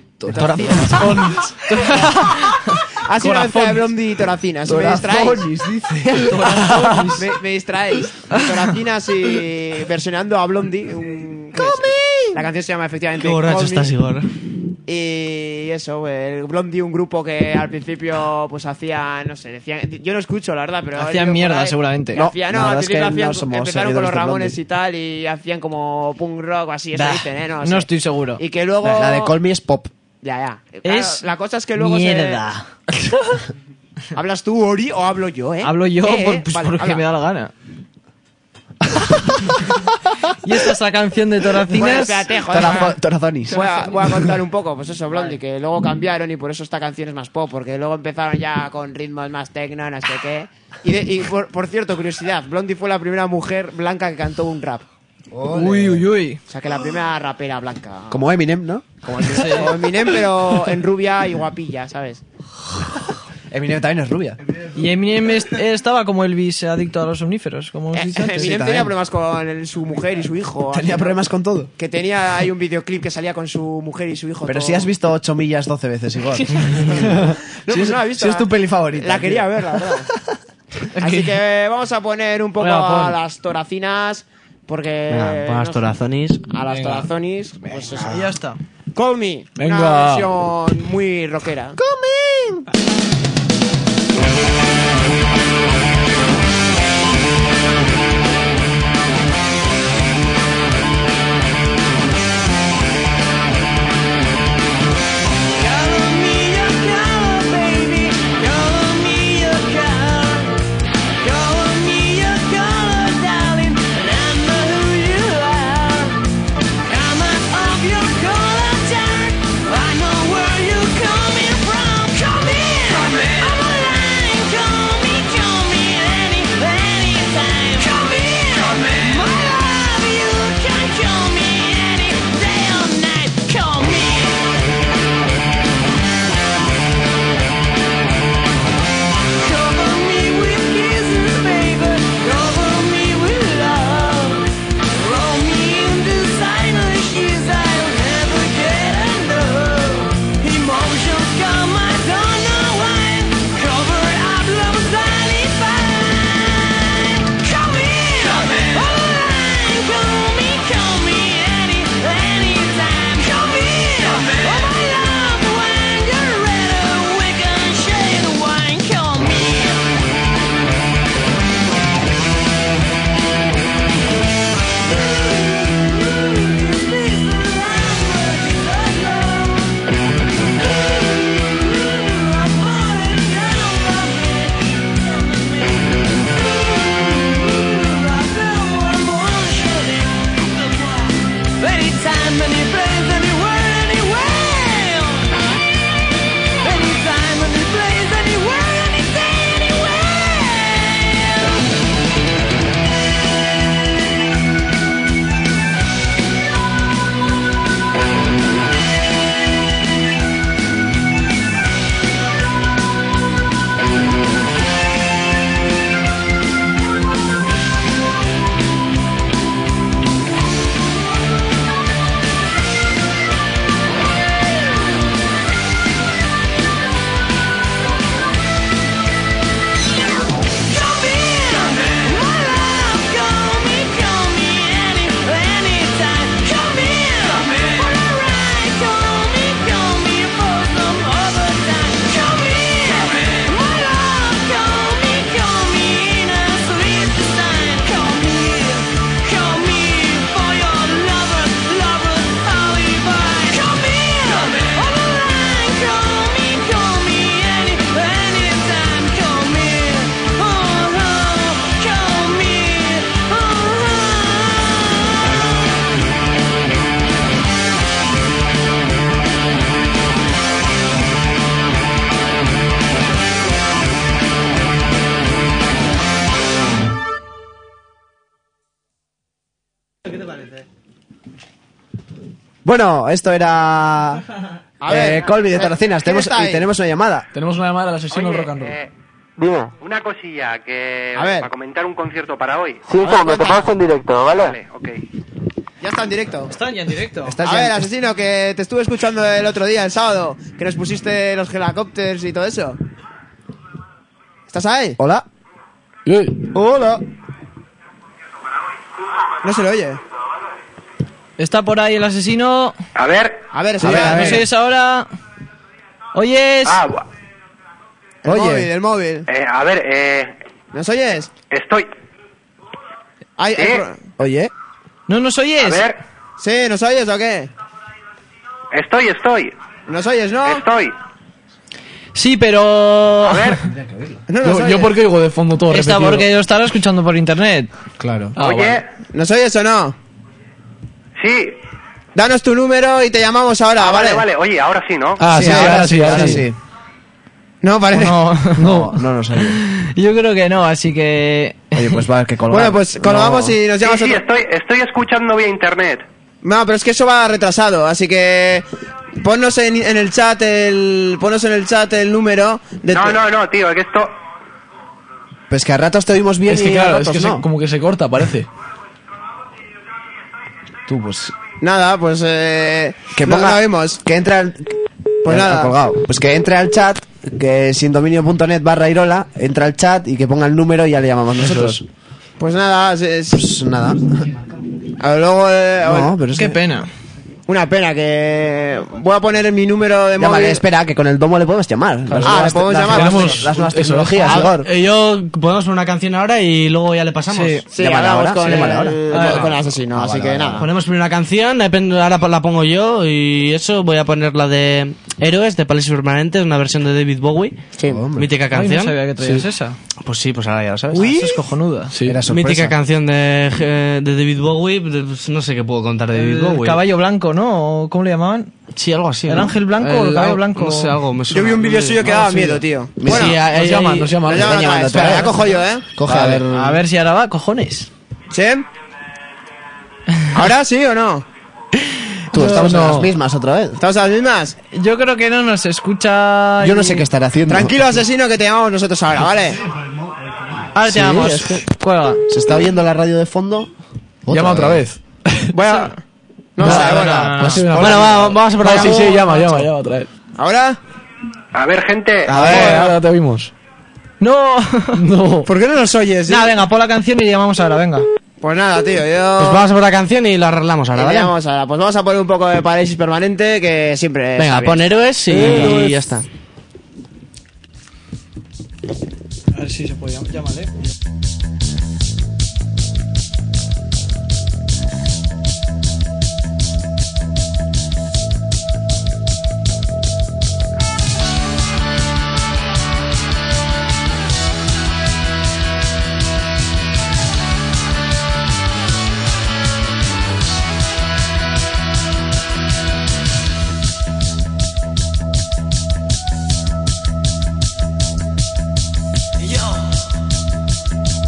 Ha sido una mezcla de Blondie y Toracinas. Me distraéis. Torazonis, dice. me, me distraéis. Toracinas y versionando a Blondie. Un, la canción se llama efectivamente Qué borracho Call Me. estás, Igor. Y eso, el Blondie, un grupo que al principio pues hacía, no sé, decían, yo no escucho la verdad, pero... he Hacían leído por mierda, ahí. seguramente. No, hacían, no, la al verdad es principio que hacían- no somos empezaron con los seguidores de Ramones Blondie. y tal y hacían como punk rock o así, eso Bah, dicen, ¿eh? No, no sé. estoy seguro. Y que luego... La, la de Call Me es pop. Ya, ya. Claro, Es la cosa es que luego mierda. se... ¿Hablas tú, Ori, o hablo yo, eh? Hablo yo Eh, por- eh, pues vale, porque habla. me da la gana. Y esta es la canción de Bueno, Toracinas. espérate, joder. Torazo- Torazonis. Voy a, voy a contar un poco, pues eso, Blondie, que luego cambiaron y por eso esta canción es más pop, porque luego empezaron ya con ritmos más techno, no sé qué. Y, de- y por, por cierto, curiosidad, Blondie fue la primera mujer blanca que cantó un rap. Uy, uy, uy. O sea, que la primera rapera blanca. Como Eminem, ¿no? Como Eminem, como Eminem, pero en rubia y guapilla, ¿sabes? Eminem también es rubia. Y Eminem est- estaba como Elvis, adicto a los somníferos, como hemos Eh, dicho antes. Eminem también. tenía problemas con el- su mujer y su hijo. Tenía así, ¿no? problemas con todo. Que tenía, hay un videoclip que salía con su mujer y su hijo. Pero todo- si has visto ocho millas doce veces, Igor. No, si pues es, no la he visto. si es tu peli favorita. La quería tío. ver, la verdad. Así que vamos a poner un poco Venga, pon. a las toracinas. Porque. Venga, pon las no sé, torazonis. A las Venga. torazonis. Pues eso. Y ya está. Call Me. Venga. Una versión muy rockera. Come in, I'm a line, call me, call me. Bueno, esto era... A ver, eh, Colby de eh, Taracinas. ¿quién Tenemos, está y ahí? tenemos una llamada. Tenemos una llamada al asesino del Oye, rock and roll. eh, Dime. una cosilla que A ver. para comentar un concierto para hoy. Sí, un segundo, te paso en directo, ¿vale? Vale, ok. Ya está en directo. Están ya en directo. Estás A ya- ver, asesino, que te estuve escuchando el otro día, el sábado, que nos pusiste los helicópteros y todo eso. ¿Estás ahí? Hola. Ey, Hola. No se lo oye. Está por ahí el asesino. A ver. A ver, A ver, a ¿nos ver. oyes ahora? ¿Oyes? Ah, bu- El Oye. móvil, el móvil. eh, a ver, eh, ¿Nos oyes? estoy. Ay, ¿Sí? ay, pro- Oye. ¿No nos A oyes? ver, ¿Sí? ¿Nos oyes o qué? estoy, estoy, ¿Nos oyes, no? estoy. Sí, pero... A ver, No nos yo, oyes. yo porque oigo de fondo todo Está repetido. porque yo estaba escuchando por internet. Claro. oye, ¿Nos oyes o no? sí. Danos tu número y te llamamos ahora, Ah, ¿vale? vale, vale. Oye, ahora sí, ¿no? Ah, sí, ahora sí, ahora sí. No, parece. No, No, no nos oye. yo creo que no, así que... Oye, pues va a haber que colgar. Bueno, pues colgamos No. y nos Sí, llamas sí, otro... estoy, estoy escuchando vía internet. No, pero es que eso va retrasado, así que... Ponnos en, en el chat el... Ponnos en el chat el número de... No, tu- no, no, tío, es que esto... Pues que a ratos te oímos bien Es que y a claro, es ratos que no. se- como que se corta, parece. Tú, pues... Nada, pues... Eh... Que no, ponga... no oímos. Que entre al... Pues Ya, nada. ha colgado. Pues que entre al chat, que sin dominio punto net barra Irola, entra al chat y que ponga el número y ya le llamamos nosotros. Pues nada, se- se- Pues nada. a ver, luego... eh, No, pero es Qué que... pena. Una pena que... Voy a poner en mi número de móvil... Llámale, espera, que con el domo le podemos llamar. Las Ah, nuevas- le podemos las llamar. nuevas- Tenemos- las nuevas eso, tecnologías, Ah, Igor. eh, yo podemos poner una canción ahora y luego ya le pasamos. Sí. Sí, Llámale hablamos ahora, con, sí, el, llámale ahora. con- con el asesino, así que nada. Ponemos primero una canción, depende- ahora la pongo yo y eso, voy a poner la de Héroes de Países Permanentes, una versión de David Bowie. Sí. Mítica Ay, canción. no sabía que traías esa. Pues sí, pues ahora ya lo sabes. Esa es cojonuda. Sí. Era sorpresa. Mítica canción de, eh, de David Bowie, pues no sé qué puedo contar de David El Bowie. caballo blanco, ¿no? ¿O ¿Cómo le llamaban? Sí, algo así. ¿El ¿no? ángel blanco o el caballo algo- blanco? No sé, algo me Yo suena. vi un vídeo suyo que Ah, daba sí. miedo, tío. Sí, Bueno, ahí- Nos ahí- llaman, nos llaman. nos llaman otra vez. llamando otra Espera, vez. ya cojo yo, ¿eh? Coge, a ver... A ver si ahora va, cojones. ¿Sí? ¿Ahora sí o no? Tú, estamos No. en las mismas otra vez. ¿Estamos a las mismas? Yo creo que no nos escucha... Yo no y- sé qué estará haciendo. Tranquilo, asesino, que te llamamos nosotros ahora, ¿vale? Ahora te Sí, llamamos. es que- Cuelga. ¿Se está oyendo la radio de fondo? Llama otra vez. Voy a... No No, sé, no, bueno. no, no. Pues sí, una- Bueno, va, vamos a por la No, sí, canción. sí, llama, llama, llama otra vez. ¿Ahora? A ver, gente. A ver, ahora te oímos. No. No. ¿Por qué no nos oyes? Nada, venga, pon la canción y llamamos ahora, venga. Pues nada, tío, yo... Pues vamos a por la canción y la arreglamos ahora, Y ¿vale? llamamos ahora. Pues vamos a poner un poco de parálisis permanente, que siempre... Venga, está bien. pon Héroes y, y ya está. A ver si se puede llamar, llámale. Yo,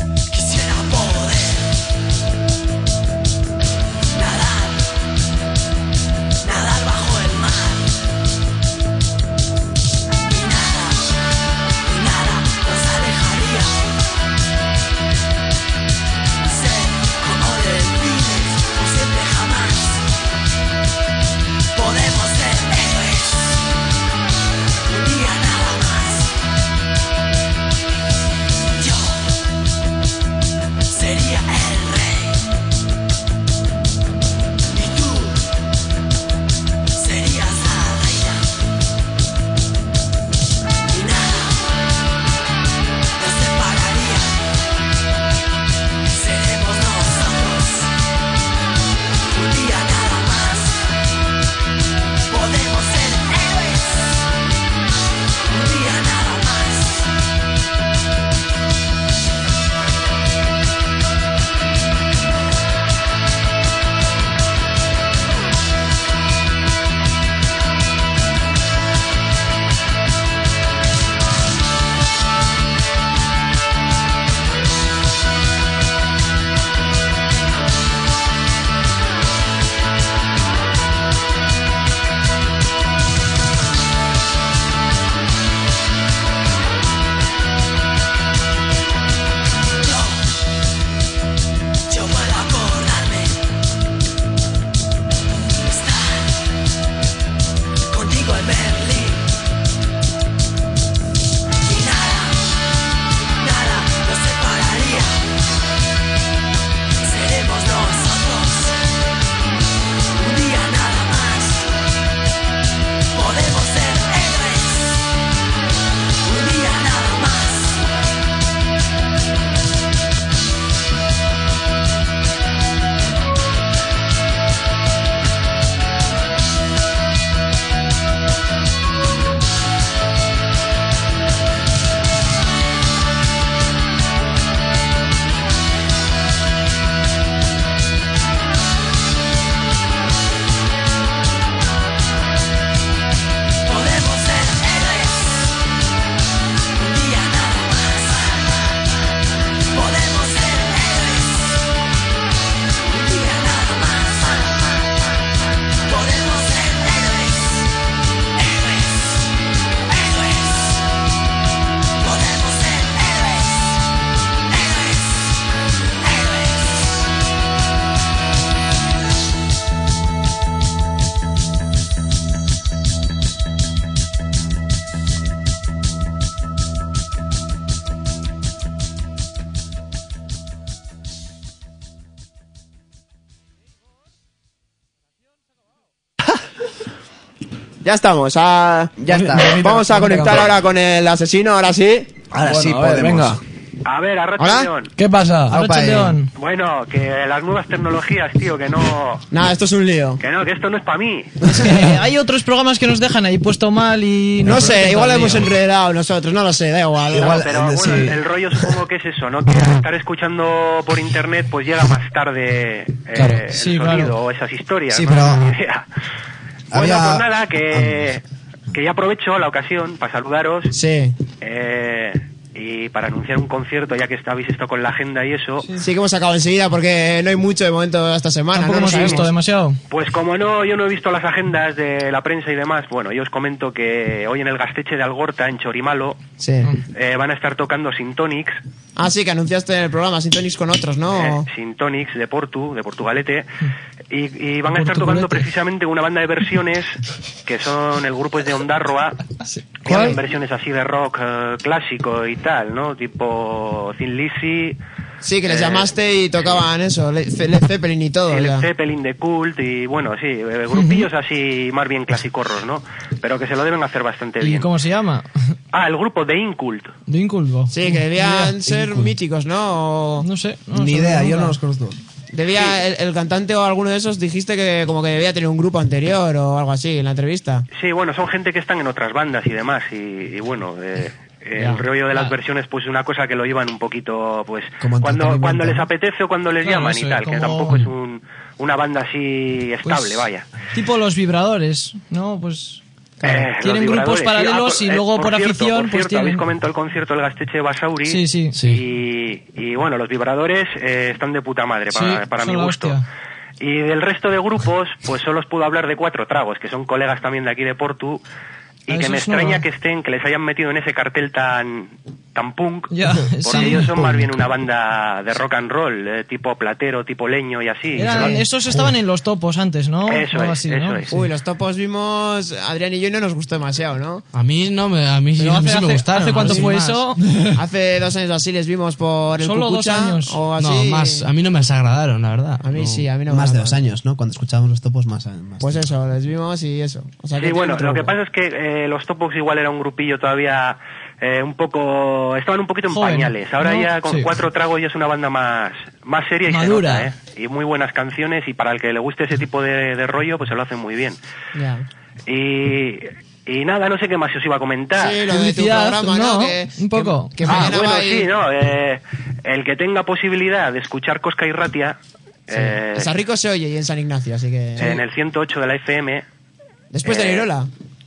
Ya estamos, ah, Ya está. vamos a conectar ahora con el asesino, ahora sí. Ahora Bueno, sí a ver, podemos. venga. A ver, Arracha ¿Hola? León. ¿Qué pasa? Arracha León. Bueno, que las nuevas tecnologías, tío, que no... Nada, esto es un lío. Que no, que esto no es para mí. Es que hay otros programas que nos dejan ahí puesto mal y... No nos sé, presentan igual lío. hemos enredado nosotros, no lo sé, da igual. Igual, Pero eh, bueno, sí. el, el rollo supongo que es eso, ¿no? Que al estar escuchando por internet, pues llega más tarde eh, Claro. el Sí, sonido claro. o esas historias. Sí, ¿no? pero- Ni idea. Bueno, Había- pues nada, que, que ya aprovecho la ocasión para saludaros Sí, eh, y para anunciar un concierto, ya que está- habéis estado con la agenda y eso. sí que hemos acabado enseguida porque no hay mucho de momento esta semana. Tampoco no lo hemos visto sabemos. demasiado. Pues como no, yo no he visto las agendas de la prensa y demás, bueno, yo os comento que hoy en el Gasteche de Algorta, en Chorimalo, Sí. eh, van a estar tocando Sintonics, Ah, sí, que anunciaste en el programa Sintonics con otros, ¿no? eh, Sintonics de Portu, de Portugalete, y, y van a estar Portugalete. tocando precisamente una banda de versiones que son, el grupo es de Ondarroa, que ¿Cuál? hacen versiones así de rock eh, clásico y tal, ¿no? Tipo Thin Lizzy, Sí, que les eh, llamaste y tocaban eso, Le- Fe- Led Zeppelin y todo. el ya. Zeppelin de Cult y bueno, sí, eh, grupillos así más bien clasicorros, ¿no? Pero que se lo deben hacer bastante ¿Y bien. cómo se llama? Ah, el grupo de Incult. De Inculvo. Sí, que debían ser míticos, ¿no? O No sé. No Ni sé, idea, yo nunca. no los conozco. debía el, el cantante o alguno de esos dijiste que como que debía tener un grupo anterior o algo así en la entrevista. Sí, bueno, son gente que están en otras bandas y demás y, y bueno, eh, el rollo de las versiones pues una cosa que lo llevan un poquito pues Como cuando entretenimiento, cuando les ¿no? apetece o cuando les Claro, llaman eso, y tal, que como- tampoco es un, una banda así estable, Pues, vaya. Tipo los vibradores, ¿no? Pues... Eh, los Tienen grupos vibradores, sí. paralelos Ah, por- y eh, luego por, cierto, afición por pues cierto, tienen... habéis comentado el concierto del Gasteche de Basauri Sí, sí. y, y bueno, los vibradores eh, están de puta madre para, Sí, para son mi la gusto. hostia. Y del resto de grupos, pues solo os puedo hablar de Cuatro Tragos, que son colegas también de aquí de Portu, y Ah, que eso me es extraña nuevo. que estén, que les hayan metido en ese cartel tan tan punk, Ya, porque sí. ellos son más bien una banda de rock and roll, eh, tipo Platero, tipo Leño y así. Eran, ¿no? esos estaban en los topos antes, ¿no? Eso O algo es, así, eso ¿no? es. Uy, los topos vimos Adrián y yo y no nos gustó demasiado, ¿no? A mí no me, a mí, sí- Pero a mí hace, sí me hace- gustaron. ¿hace cuánto sin fue más. eso? Hace dos años así les vimos por el Solo dos Cucucha, años. o así. No, más, a mí no me desagradaron, la verdad. A mí No. sí, a mí no Más me de dos años, ¿no? Cuando escuchábamos los topos, más. más Pues eso, les vimos y eso. O sea, Sí, que bueno, tienen lo que otro- pasa es que eh, los Topox igual era un grupillo todavía eh, un poco... Estaban un poquito en Joven, pañales. Ahora ¿no? ya con Sí. Cuatro Tragos ya es una banda más, más seria y Madura. se nota, ¿eh? Y muy buenas canciones y para el que le guste ese tipo de, de rollo, pues se lo hacen muy bien. Ya. Y... Y nada, no sé qué más os iba a comentar. Sí, lo de tu Publicidad, programa, ¿no? ¿no? Que, Un poco. Que, que Ah, mañana bueno, va a ir- sí, ¿no? Eh, el que tenga posibilidad de escuchar Cosca y Ratia eh, En San Rico se oye y en San Ignacio, así que... en el ciento ocho de la F M... Después de la eh, Irola.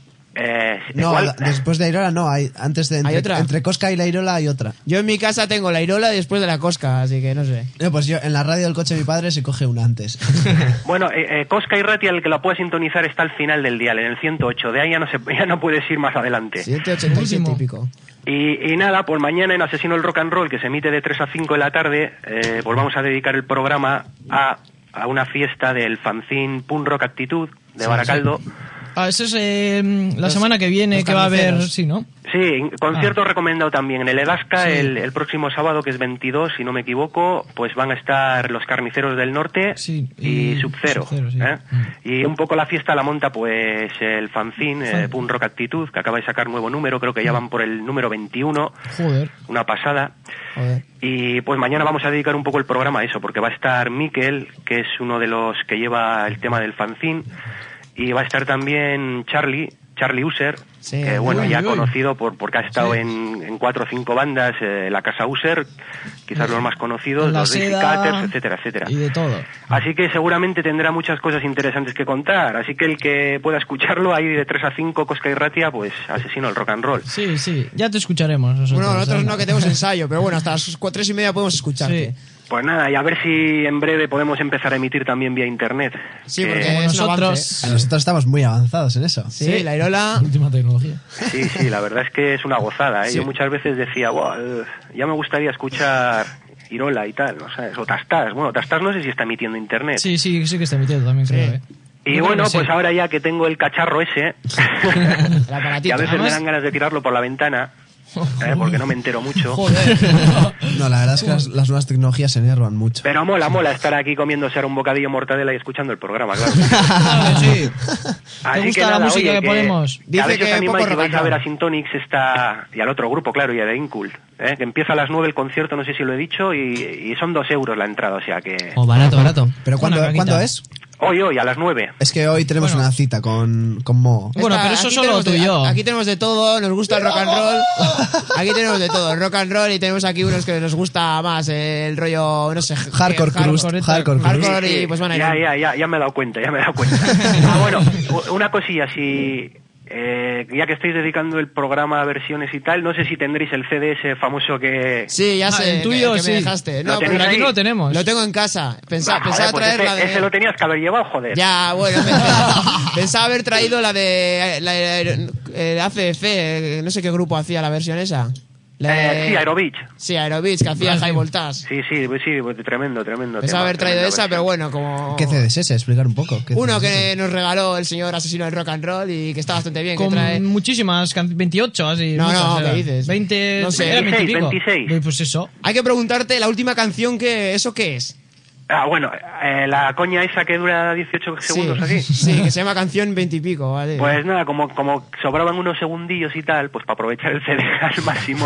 Eh, No, igual- la- después de la Irola no, hay, antes de entre, ¿Hay otra? entre Cosca y la Irola hay otra. Yo en mi casa tengo la Irola después de la Cosca, así que no sé. No, pues yo en la radio del coche de mi padre se coge una antes. Bueno, eh, eh, Cosca y Ratia, el que la puede sintonizar está al final del dial, en el ciento ocho. De ahí ya no, se, ya no puedes ir más adelante. siete ochenta y siete y pico. Y, y nada, pues mañana en Asesino del Rock and Roll, que se emite de tres a cinco de la tarde, eh, pues vamos a dedicar el programa a, a una fiesta del fanzine Punk Rock Actitud de Baracaldo. Ah, eso es eh, la semana que viene los que va a haber, carniceros. sí, ¿no? Sí, concierto Ah. recomendado también. En el Edasca, Sí. el, el próximo sábado, que es veintidós, si no me equivoco, pues van a estar los Carniceros del Norte Sí, y, y Sub-Zero. Sub-Zero, sí. ¿eh? Mm. Y un poco la fiesta la monta pues el fanzine, eh, Fan- Punk Rock Actitud, que acaba de sacar nuevo número, creo que ya van por el número veintiuno, Joder. una pasada. Joder. Y pues mañana vamos a dedicar un poco el programa a eso, porque va a estar Miquel, que es uno de los que lleva el tema del fanzine, y va a estar también Charlie, Charlie User, Sí. que bueno, Uy, ya uy. conocido por porque ha estado Sí. en, en cuatro o cinco bandas, eh, la Casa User, quizás los más conocidos, La los Daisy Seda Cutters, etcétera, etcétera. Y de todo. Así que seguramente tendrá muchas cosas interesantes que contar, así que el que pueda escucharlo ahí de tres a cinco, Cosca y Ratia, pues asesino el rock and roll. Sí, sí, ya te escucharemos nosotros. Bueno, nosotros ¿eh? no, que tenemos ensayo, pero bueno, hasta las cuatro y media podemos escucharte. Sí. Pues nada, y a ver si en breve podemos empezar a emitir también vía internet. Sí, Que- porque Como es un avance. nosotros. Nosotros estamos muy avanzados en eso. Sí, la Irola... Última tecnología. Sí, sí, la verdad es que es una gozada, ¿eh? Sí. Yo muchas veces decía, "Buah, eh, ya me gustaría escuchar Irola y tal, ¿no sabes? O Tastas, bueno, Tastas no sé si está emitiendo internet. Sí, sí, sí que está emitiendo también, Sí. creo, ¿eh? Y Yo creo bueno, que sí. pues ahora ya que tengo el cacharro ese, El que aparatito. a veces me Además- dan ganas de tirarlo por la ventana, eh, porque no me entero mucho. No, la verdad es que las, las nuevas tecnologías se enervan mucho. Pero mola, mola estar aquí comiéndose ahora un bocadillo de mortadela y escuchando el programa, claro. Sí. Así ¿Te gusta que la nada, música oye, que ponemos? Que a Dice ver si os que animáis poco y vais a rock and ver a roll. Sintonics está, y al otro grupo, claro, y a The Incult, ¿eh? Que empieza a las nueve el concierto, no sé si lo he dicho, y, y son dos euros la entrada, o sea que... Oh, barato, barato. ¿Pero cuándo, Una caquita. ¿cuándo es? Hoy, hoy, a las nueve. Es que hoy tenemos Bueno. una cita con, con Mo. Bueno, Esta- pero eso aquí solo tenemos tú de- y yo. Aquí tenemos de todo, nos gusta el rock and roll. Aquí tenemos de todo, el rock and roll, y tenemos aquí unos que nos gusta más el rollo, no sé, Hardcore qué, crust, hardcore, hardcore crust. hardcore y pues bueno, ya, y- ya, ya, ya me he dado cuenta, ya me he dado cuenta. Ah, bueno, u- una cosilla, si... Eh, ya que estáis dedicando el programa a versiones y tal, no sé si tendréis el C D ese famoso que... Sí, ya Ah, sé, el tuyo, que, que sí. me dejaste. ¿Lo No, tenéis pero aquí ahí? no lo tenemos. Lo tengo en casa. Pensa- Ah, joder, pensaba pues traer ese, la de... ese lo tenías que haber llevado, joder. Ya, bueno, pensaba, pensaba haber traído la de la, el A C D C, no sé qué grupo hacía la versión esa. La de- Eh, sí, Aerobitch. Sí, Aerobitch, que hacía Ah, sí. High Voltage. Sí, sí, pues sí, pues tremendo, tremendo. Pensaba tema, haber traído tremenda esa, versión. pero bueno, como... ¿Qué C D es ese? Explicar un poco. ¿Qué Uno C D es que nos regaló el señor asesino del rock and roll y que está bastante bien, que Con trae... muchísimas, can- veintiocho así. No, muchas no, eran. ¿qué dices? veinte, No sé. era veinte y pico. veintiséis. Pues eso. Hay que preguntarte la última canción que... ¿Eso qué es? Ah, bueno, eh, la coña esa que dura dieciocho segundos sí, así. Sí, que se llama canción veintipico, ¿vale? Pues nada, como, como sobraban unos segundillos y tal, pues para aprovechar el C D al máximo,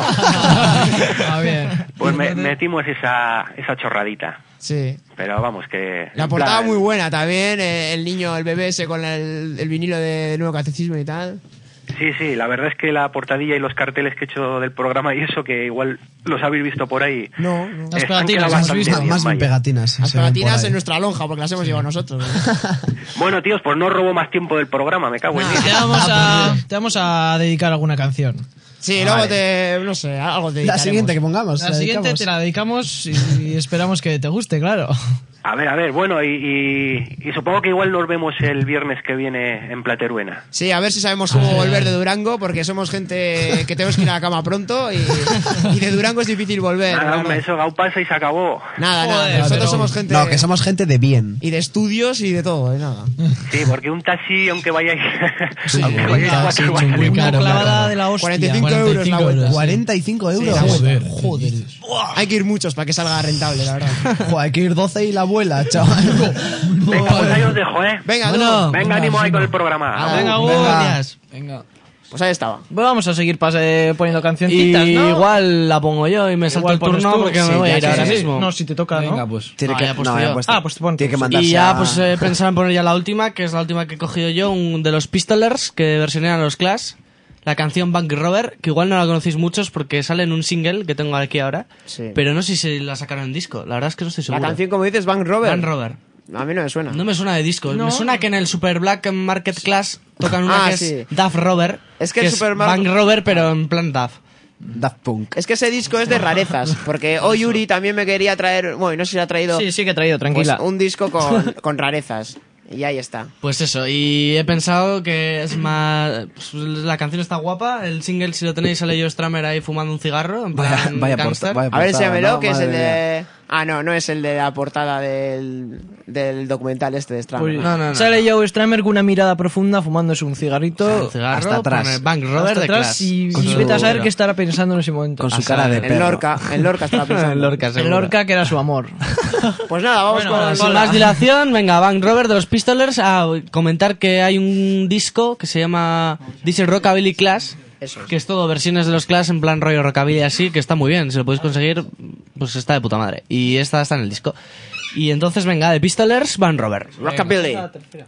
Ah, bien. pues me- metimos esa, esa chorradita. Sí. Pero vamos, que... La en portada plan- muy buena también, eh, el niño, el bebé ese con el, el vinilo de Nuevo Catecismo y tal. Sí, sí, la verdad es que la portadilla y los carteles que he hecho del programa y eso, que igual los habéis visto por ahí... No, no. Las eh, pegatinas, han quedado ¿has bastante visto? bien, Más bien vaya. pegatinas. Las se ven por pegatinas ahí. en nuestra lonja, porque las hemos llevado nosotros. Bueno, tíos, pues no robo más tiempo del programa, me cago en Te diez. vamos, a, te vamos a dedicar alguna canción. Sí, luego te... no sé, algo te La dedicaremos. siguiente que pongamos. La siguiente dedicamos. te la dedicamos y, y esperamos que te guste, claro. A ver, a ver, bueno, y, y, y supongo que igual nos vemos el viernes que viene en Plateruena. Sí, a ver si sabemos cómo volver de Durango, porque somos gente que tenemos que ir a la cama pronto y, y de Durango es difícil volver. Nada, Nada, hombre, eso Gau pasa y se acabó. nada, nada. Joder, Nosotros pero- somos gente... No, que somos gente de bien. Y de estudios y de todo, y nada. Sí, porque un taxi, aunque vayáis, Sí, aunque un vayáis taxi, cuatro, va a muy salir Una caro, clavada claro. de la hostia. cuarenta y cinco euros la vuelta. cuarenta y cinco euros. la joder. Joder. Hay que ir muchos para que salga rentable, la verdad. Joder, hay que ir doce y la abuela, chaval. Venga, pues ahí os dejo, ¿eh? Venga, Bueno, tú. Venga, ánimo ahí con el programa. Ah, Venga, Venga. Hugo. Gracias. Venga. Pues ahí estaba. Bueno, vamos a seguir pas- eh, poniendo Y cancioncitas, ¿no? igual la pongo yo y me salto Igual el pones turno tú. porque Sí, me voy ya a ir que ahora sí. mismo. No, si te toca, ¿no? Venga, pues. Tiene No, que, ya he puesto no, ya yo. he puesto. Ah, pues pon tú. Tiene que mandarse Y ya a- pues he pensado en poner ya la última, que es la última que he cogido yo, un de los Pistolers que versionean los Clash, la canción Bank Robber, que igual no la conocéis muchos porque sale en un single que tengo aquí ahora, Sí. pero no sé si la sacaron en disco, la verdad es que no estoy La seguro. canción, como dices, Bank Robber. Bank Robber. A mí no me suena. No me suena de disco, me suena que en el Super Black Market Class tocan una Ah, que sí. es Daft Robber, Es que el Super Mar- Bank Robber pero en plan Daft. Daft Punk. Es que ese disco es de rarezas, porque hoy Yuri también me quería traer, bueno, no sé si ha traído Sí, sí que he traído, pues, tranquila. un disco con, con rarezas. Y ahí está. Pues eso, y he pensado que es más... pues, la canción está guapa, el single si lo tenéis sale yo Stramer ahí fumando un cigarro, en Vaya, plan vaya, gangster. porta- vaya A ver, portada, enséñamelo, ¿no? que es el Madre de... mía. Ah, no, no es el de la portada del, del documental este de Stramer. Pues, No, no, no. Sale Joe Stramer con una mirada profunda fumándose un cigarrito Un cigarro, hasta atrás. pone Bank Robber hasta de atrás Clash. y, Con y su- vete a saber qué estará pensando en ese momento. Con su A cara de saber. En perro. Lorca, en Lorca estaba pensando. En Lorca, El seguro. Lorca que era su amor. Pues nada, vamos Bueno, con... Sin Hola. más dilación, venga, Bank Robber de los Pistolers. A comentar que hay un disco que se llama This is Rockabilly Clash, Eso es. que es todo versiones de los Clash en plan rollo rockabilly así, que está muy bien. Si lo podéis conseguir, pues está de puta madre. Y esta está en el disco. Y entonces, venga, de Pistolers, Bank Robber. Rockabilly.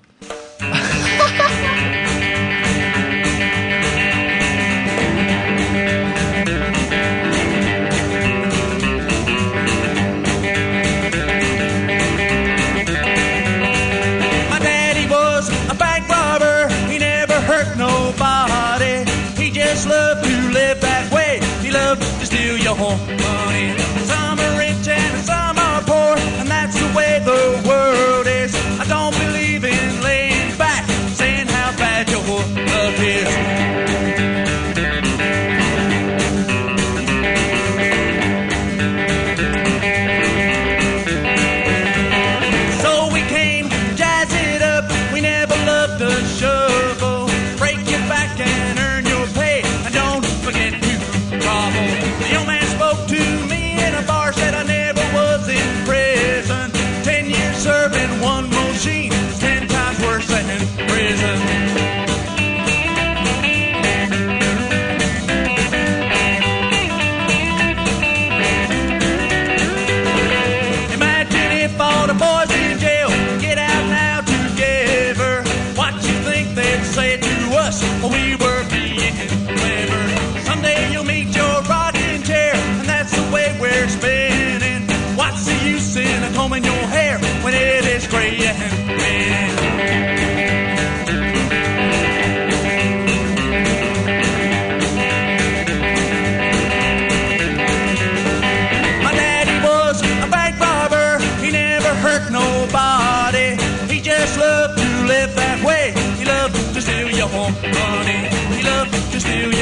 My daddy was a bank robber. He never hurt nobody. He just loved to live that way. He loved to steal your money. Some are rich and some are poor, and that's the way the world is. I don't believe in laying back, saying how bad your love is. So we came, jazz it up. We never loved the shovel. Break your back and earn your pay. And don't forget to call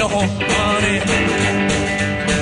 your money.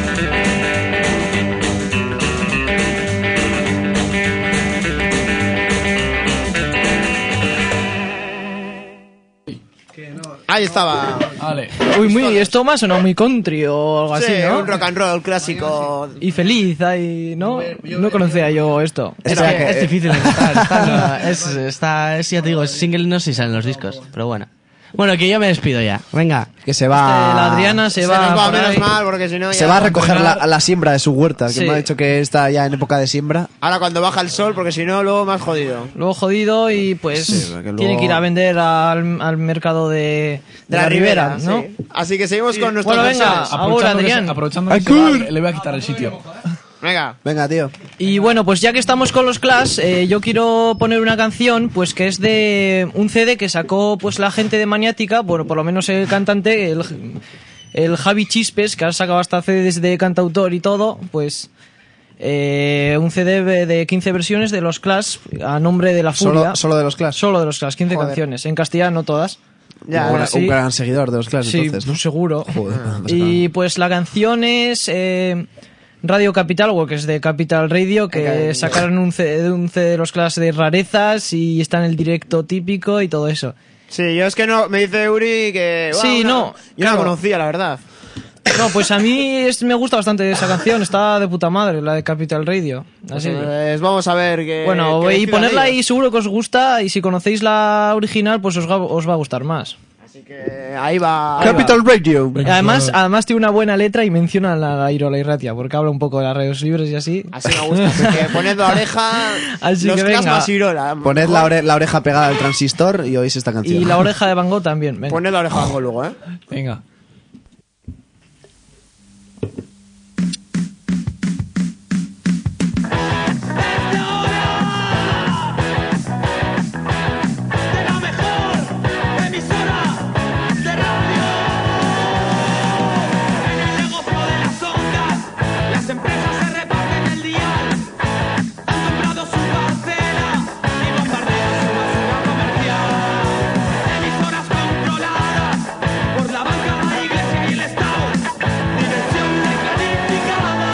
Ahí estaba. Vale. Uy, muy, esto más o no muy country o algo Sí, así, ¿no? un rock and roll clásico. Y feliz, ahí, ¿no? No conocía yo esto. Es, Espera, que que- es difícil de encontrar. Está, es, está, es, ya te digo, es single, no sé si salen los discos, pero bueno. Bueno, que yo me despido ya. Venga. Que se Este, va... la Adriana se, Se va, nos va por menos ahí. mal porque si no Se ya va a no recoger puede la, nada. la siembra de su huerta, que Sí. me ha dicho que está ya en época de siembra. Ahora cuando baja el sol porque si no luego más jodido. Luego jodido y pues Sí, porque luego- tiene que ir a vender al, al mercado de, De la, Ribera, ¿no? sí. Así que seguimos con nuestras Bueno, venga. versiones. Ahora, Aprovechando que se- Adrián. aprovechando que se va, le voy a quitar el sitio. Venga. Venga, tío. Y bueno, pues ya que estamos con los Clash, eh, yo quiero poner una canción, pues que es de un C D que sacó pues la gente de Maniática, bueno, por lo menos el cantante, el, el Javi Chispes, que ha sacado hasta C Ds de cantautor y todo, pues eh, un C D de quince versiones de los Clash a nombre de la Furia. Solo, solo de los Clash. Solo de los Clash, quince Joder. canciones, en castellano todas. Ya, un, ahora sí. un gran seguidor de los Clash, Sí, entonces, ¿no? seguro. Joder, Y pues la canción es eh, Radio Capital, o que es de Capital Radio, que sacaron un C D, un C D de los Clash de rarezas y está en el directo típico y todo eso. Sí, yo es que no, me dice Uri que... Sí, bueno, una- no, Yo no la claro. conocía, la verdad. No, pues a mí es- me gusta bastante esa canción, está de puta madre, la de Capital Radio. Así. Pues vamos a ver que... Bueno, que y decidan ponerla ellos. ahí seguro que os gusta, y si conocéis la original, pues os, ga- os va a gustar más. Así que ahí va... ahí Capital Radio. Además, además tiene una buena letra y menciona la Irola y Ratia, porque habla un poco de las radios libres y así. va. Así me gusta, así que poned la oreja... Así los que Clash venga. más Irola. Poned la, ore- la oreja pegada al transistor y oís esta canción. Y la oreja de Van Gogh también. Venga. Poned la oreja algo luego, ¿eh? Venga. De la mejor emisora de radio. En el negocio de las ondas, las empresas se reparten el dial. Han comprado su parcela y bombardean su basura comercial. Emisoras controladas por la banca, la iglesia y el Estado. Diversión declarificada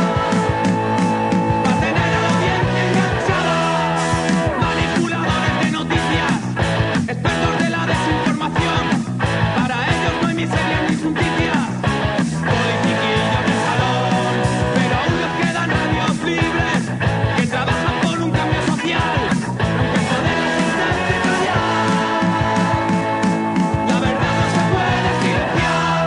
para tener a la audiencia enganchada. Manipuladores de noticias, expertos de la desinformación. Para ellos no hay miseria ni justicia. Politiquillos de salón, pero aún nos quedan radios libres que trabajan por un cambio social. Aunque el poder las intente callar, la verdad no se puede silenciar.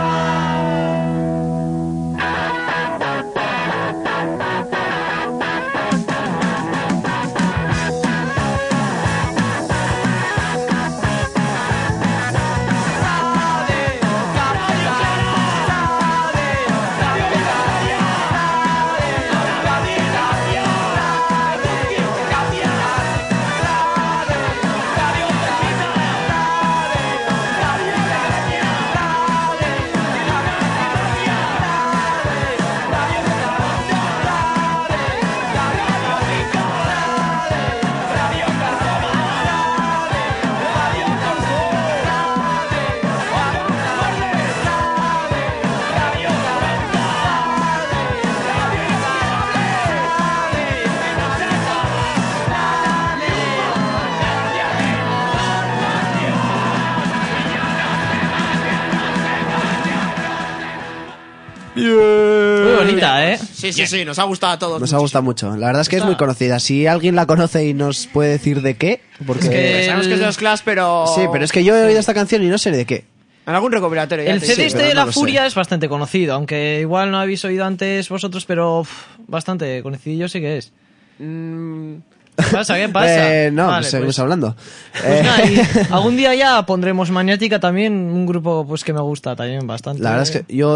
Muy bonita, ¿eh? Sí, sí, sí, nos ha gustado a todos. Nos ha gustado mucho. La verdad es que es muy conocida. Si alguien la conoce y nos puede decir de qué, porque... Es que- Sabemos que es de los Clash, pero... Sí, pero es que yo he oído esta canción y no sé de qué. En algún recopilatorio. ya El te C D digo. este pero de no la lo sé. Furia es bastante conocido, aunque igual no habéis oído antes vosotros, pero uf, bastante conocido, yo sé que es. Mm, ¿Qué pasa? ¿Qué pasa? Eh, no, Vale, pues seguimos pues- hablando. Pues Eh, nada, y algún día ya pondremos Maniática también, un grupo pues que me gusta también bastante. la verdad es que yo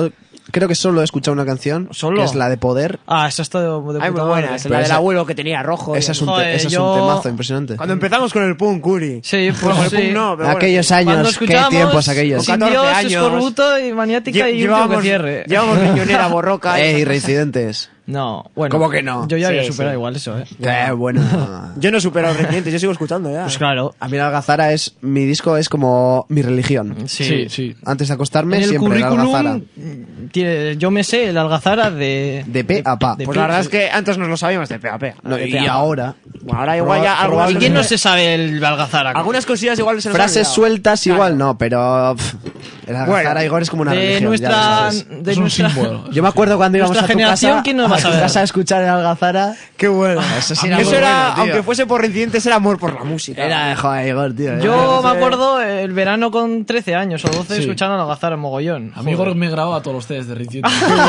creo que solo he escuchado una canción, ¿Solo? que es la de Poder. Ah, esa está de, de puta Ay, muy madre. buena. Es la del esa- abuelo que tenía rojo. Esa es un, te- Joder, esa es yo- un temazo impresionante. Cuando empezamos con el punk, Curi. Sí, pues Bueno, con el sí. punk no, pero bueno. Aquellos Cuando años, qué escuchábamos tiempos aquellos. Sin Con Dios, catorce años. Escorbuto y Maniática Lle- y último que llevábamos, cierre. llevábamos riñonera borroca. y Ey, esas reincidentes. No, bueno. ¿Cómo que no? Yo ya Sí, había superado sí. igual eso, ¿eh? Qué bueno. cosas. Yo no he superado recientes, yo sigo escuchando ya. Pues claro. A mí la Algazara es, mi disco es como mi religión. Sí, Sí, sí. Antes de acostarme, En el siempre la Algazara. currículum, tiene- yo me sé el Algazara de... De pe a pa. de Pues pe- la verdad es que antes nos lo sabíamos de pe a pe. No, De y pe a pa. ahora, Bueno, ahora igual ya Proba- algunas, ¿Y quién no se sabe el Algazara? algunas cosillas igual se nos frases han olvidado. sueltas Claro. igual no, pero pff, el Algazara Bueno, Igor es como una de religión. ya lo nuestra... sabes. De Es un nuestra... símbolo. Yo me acuerdo cuando íbamos Nuestra a tu generación, casa, ¿quién nos va a tu saber? casa a escuchar el Algazara. Qué bueno. Eso sí Y era eso muy era, bueno, tío. aunque fuese por reincidentes, era amor por la música. Era, joder, Igor, tío. Yo Sí. me acuerdo el verano con trece años o doce Sí. escuchando el Algazara mogollón. A mí Igor me grababa todos los test de Ricciente.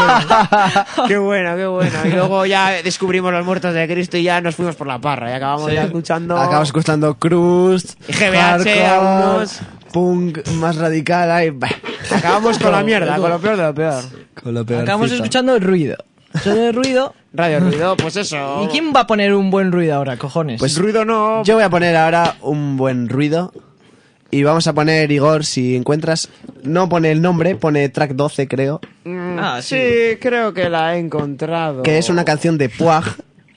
Qué bueno, qué bueno. Y luego ya descubrimos los muertos de Cristo y ya nos fuimos por la parra. Y acabamos ya escuchando. Acabamos escuchando Crust, Y G B H, hardcore, algunos. punk más radical. Ahí, bah. Acabamos con la mierda, con lo peor de lo peor. Con lo peorcito. Acabamos escuchando el ruido. Solo el ruido. Radio Ruido, pues eso. ¿Y quién va a poner un buen ruido ahora, cojones? Pues Ruido no. Yo voy a poner ahora un buen ruido. Y vamos a poner, Igor, si encuentras. No pone el nombre, pone track doce, creo. Mm, Ah, sí. sí. creo que la he encontrado. Que es una canción de Puag.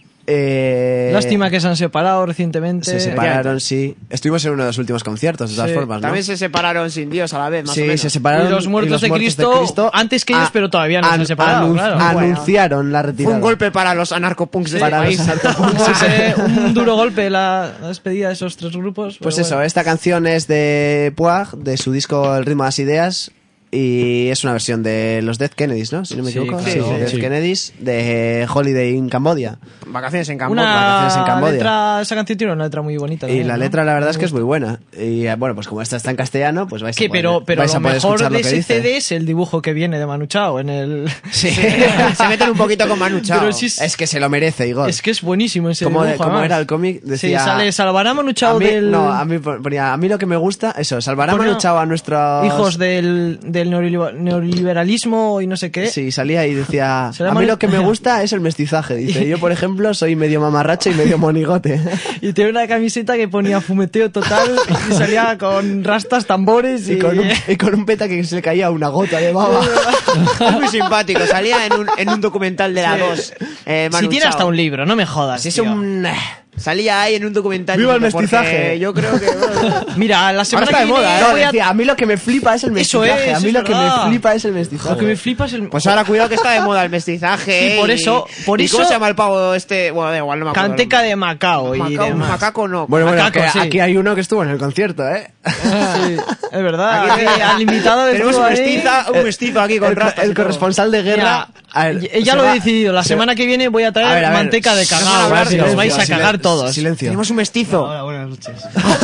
Eh, Lástima que se han separado recientemente. Se separaron, sí. Estuvimos en uno de los últimos conciertos, de todas Sí. formas, ¿no? También se separaron sin Dios a la vez, más sí, o menos. se separaron. Y los muertos de Cristo, antes que ellos, pero todavía no se han separado, claro. Anunciaron la retirada. Fue un golpe para los anarcopunks de Para este los país. anarcopunks. Fue un duro golpe la, la despedida de esos tres grupos. Pues pero eso, bueno. esta canción es de Puag, de su disco El ritmo de las ideas. Y es una versión de los Dead Kennedys, ¿no? Si no me Sí, equivoco. claro. Sí, Sí, Dead sí. Kennedys de Holiday in Cambodia. Vacaciones en Camboya. vacaciones en Una Cambodia. letra, esa canción tiene una letra muy bonita. Y también, la ¿no? letra la verdad es que es muy buena. Y eh, bueno, pues como esta está en castellano, pues vais a ¿Qué? poder, Pero, pero vais lo a poder mejor escuchar de lo que ese dice. C D es el dibujo que viene de Manu Chao en el... Sí. Se meten un poquito con Manu Chao. Pero sí es, Es que se lo merece, Igor. es que es buenísimo ese como, de- dibujo. como además. era el cómic, decía... Sí, sale, salvará Manu Chao a mí, del... No, a mí, ponía, a mí lo que me gusta, eso, salvará Ponía Manu Chao a nuestros... hijos del, del neoliber- neoliberalismo y no sé qué. Sí, salía y decía, Será a mí Manu- lo que me gusta es el mestizaje. Dice, yo por ejemplo soy medio mamarracho y medio monigote. Y tiene una camiseta que ponía fumeteo total y salía con rastas, tambores y... Y con, un, y con un peta que se le caía una gota de baba. Es muy simpático. Salía en un, en un documental de la dos. Eh, Manu Si tiene Chao. hasta un libro, no me jodas. Si es tío. un... Salía ahí en un documental. ¡Viva el porque mestizaje! Yo creo que. bueno, Mira, la Ahora semana está que de moda, viene ¿eh? voy a... Decía, a mí lo que me flipa es el Eso mestizaje. es, a mí es lo que verdad. me flipa es el mestizaje. Lo que me flipa es el... Pues ahora cuidado que está de moda el mestizaje. Sí, por y- eso- por ¿y ¿Cómo eso- se llama el pavo este? Bueno, da igual, no me acuerdo. Canteca de Macao y Macao, demás. macaco no. Bueno, bueno, Macaco, que sí. aquí hay uno que estuvo en el concierto, ¿eh? Sí, es verdad. Aquí- Aquí al invitado Tenemos estuvo un, ahí. mestiza, un mestizo aquí con el, rastas. el y todo. corresponsal de guerra... Mira, a ver, ya- ya se lo va- he decidido. La se- semana que viene voy a traer A ver, a ver, manteca de no van a cagao. hablar, a ver si os silencio, vais a silencio, cagar todos. Silencio. Tenemos un mestizo. Hola, buenas noches.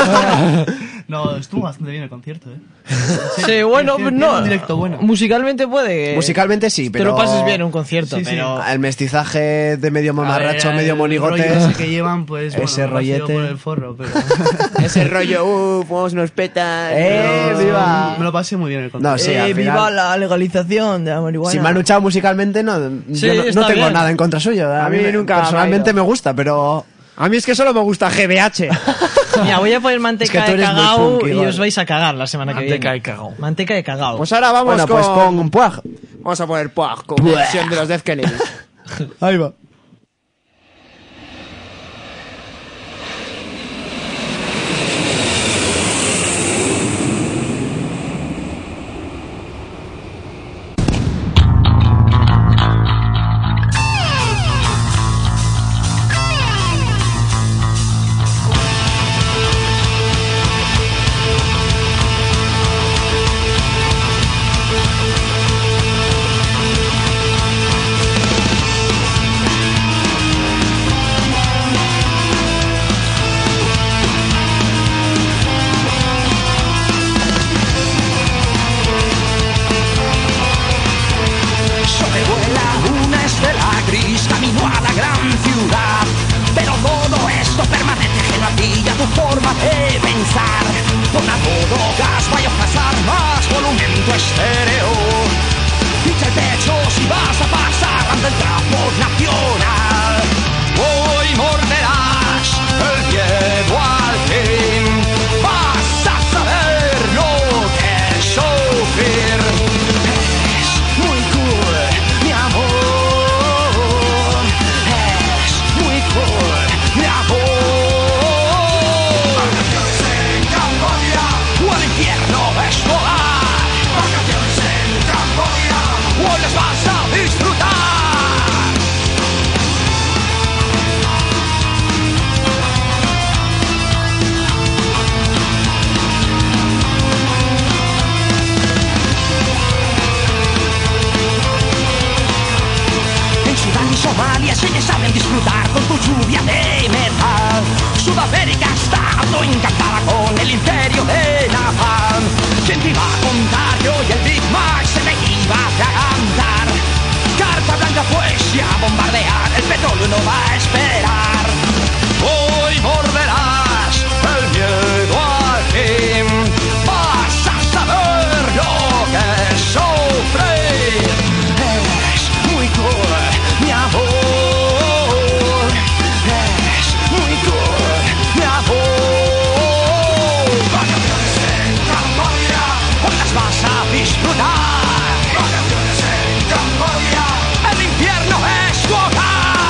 No, estuvo bastante bien el concierto, ¿eh? Sí, bueno, Tiene- tiene no. un directo bueno. Musicalmente puede. Musicalmente sí, Te pero... lo pases bien en un concierto, Sí, sí. pero. El mestizaje de medio mamarracho, A ver, medio el monigote... rollo ese que llevan, pues, bueno, ese me ha parecido rollete. por el forro, pero... Ese rollo, uh, fumamos unos petas. ¡Eh, pero- viva! Me lo pasé muy bien el concierto. No, sí, eh, al final- viva la legalización de la marihuana. Si me han luchado musicalmente, no, Sí, yo no, no está tengo bien. nada en contra suyo. A, A mí mí me- nunca me ha personalmente ido. me gusta, pero... A mí es que solo me gusta G B H. Mira, voy a poner Es manteca que tú de eres muy cagao punk, y igual. os vais a cagar la semana que viene. Manteca de cagao. Manteca de cagao. Pues ahora vamos Bueno, con... pues pon un puaj. Vamos a poner Puag con versión de los Death Kennedys. Ahí va. Sobrevuela una estela gris camino a la gran ciudad. Pero todo esto permanece ajeno a ti y a tu forma de pensar. Pon a todo gas, vaya a pasar más volumen tu estéreo. Pincha el techo Somalia, si ellos saben disfrutar con tu lluvia de metal. Sudamérica está todo encantada con el imperio de Napalm. ¿Quién te iba a contar que hoy el Big Mac se le iba a atragantar? Carta blanca pues y a bombardear, el petróleo no va a esperar. Hoy morderás el miedo al fin, vas a saber lo que sufrir. Es muy cool, mi amor. Es muy cool, mi amor. Vacaciones en Camboya, hoy las vas a disfrutar. Vacaciones en Camboya, el infierno es tu hogar.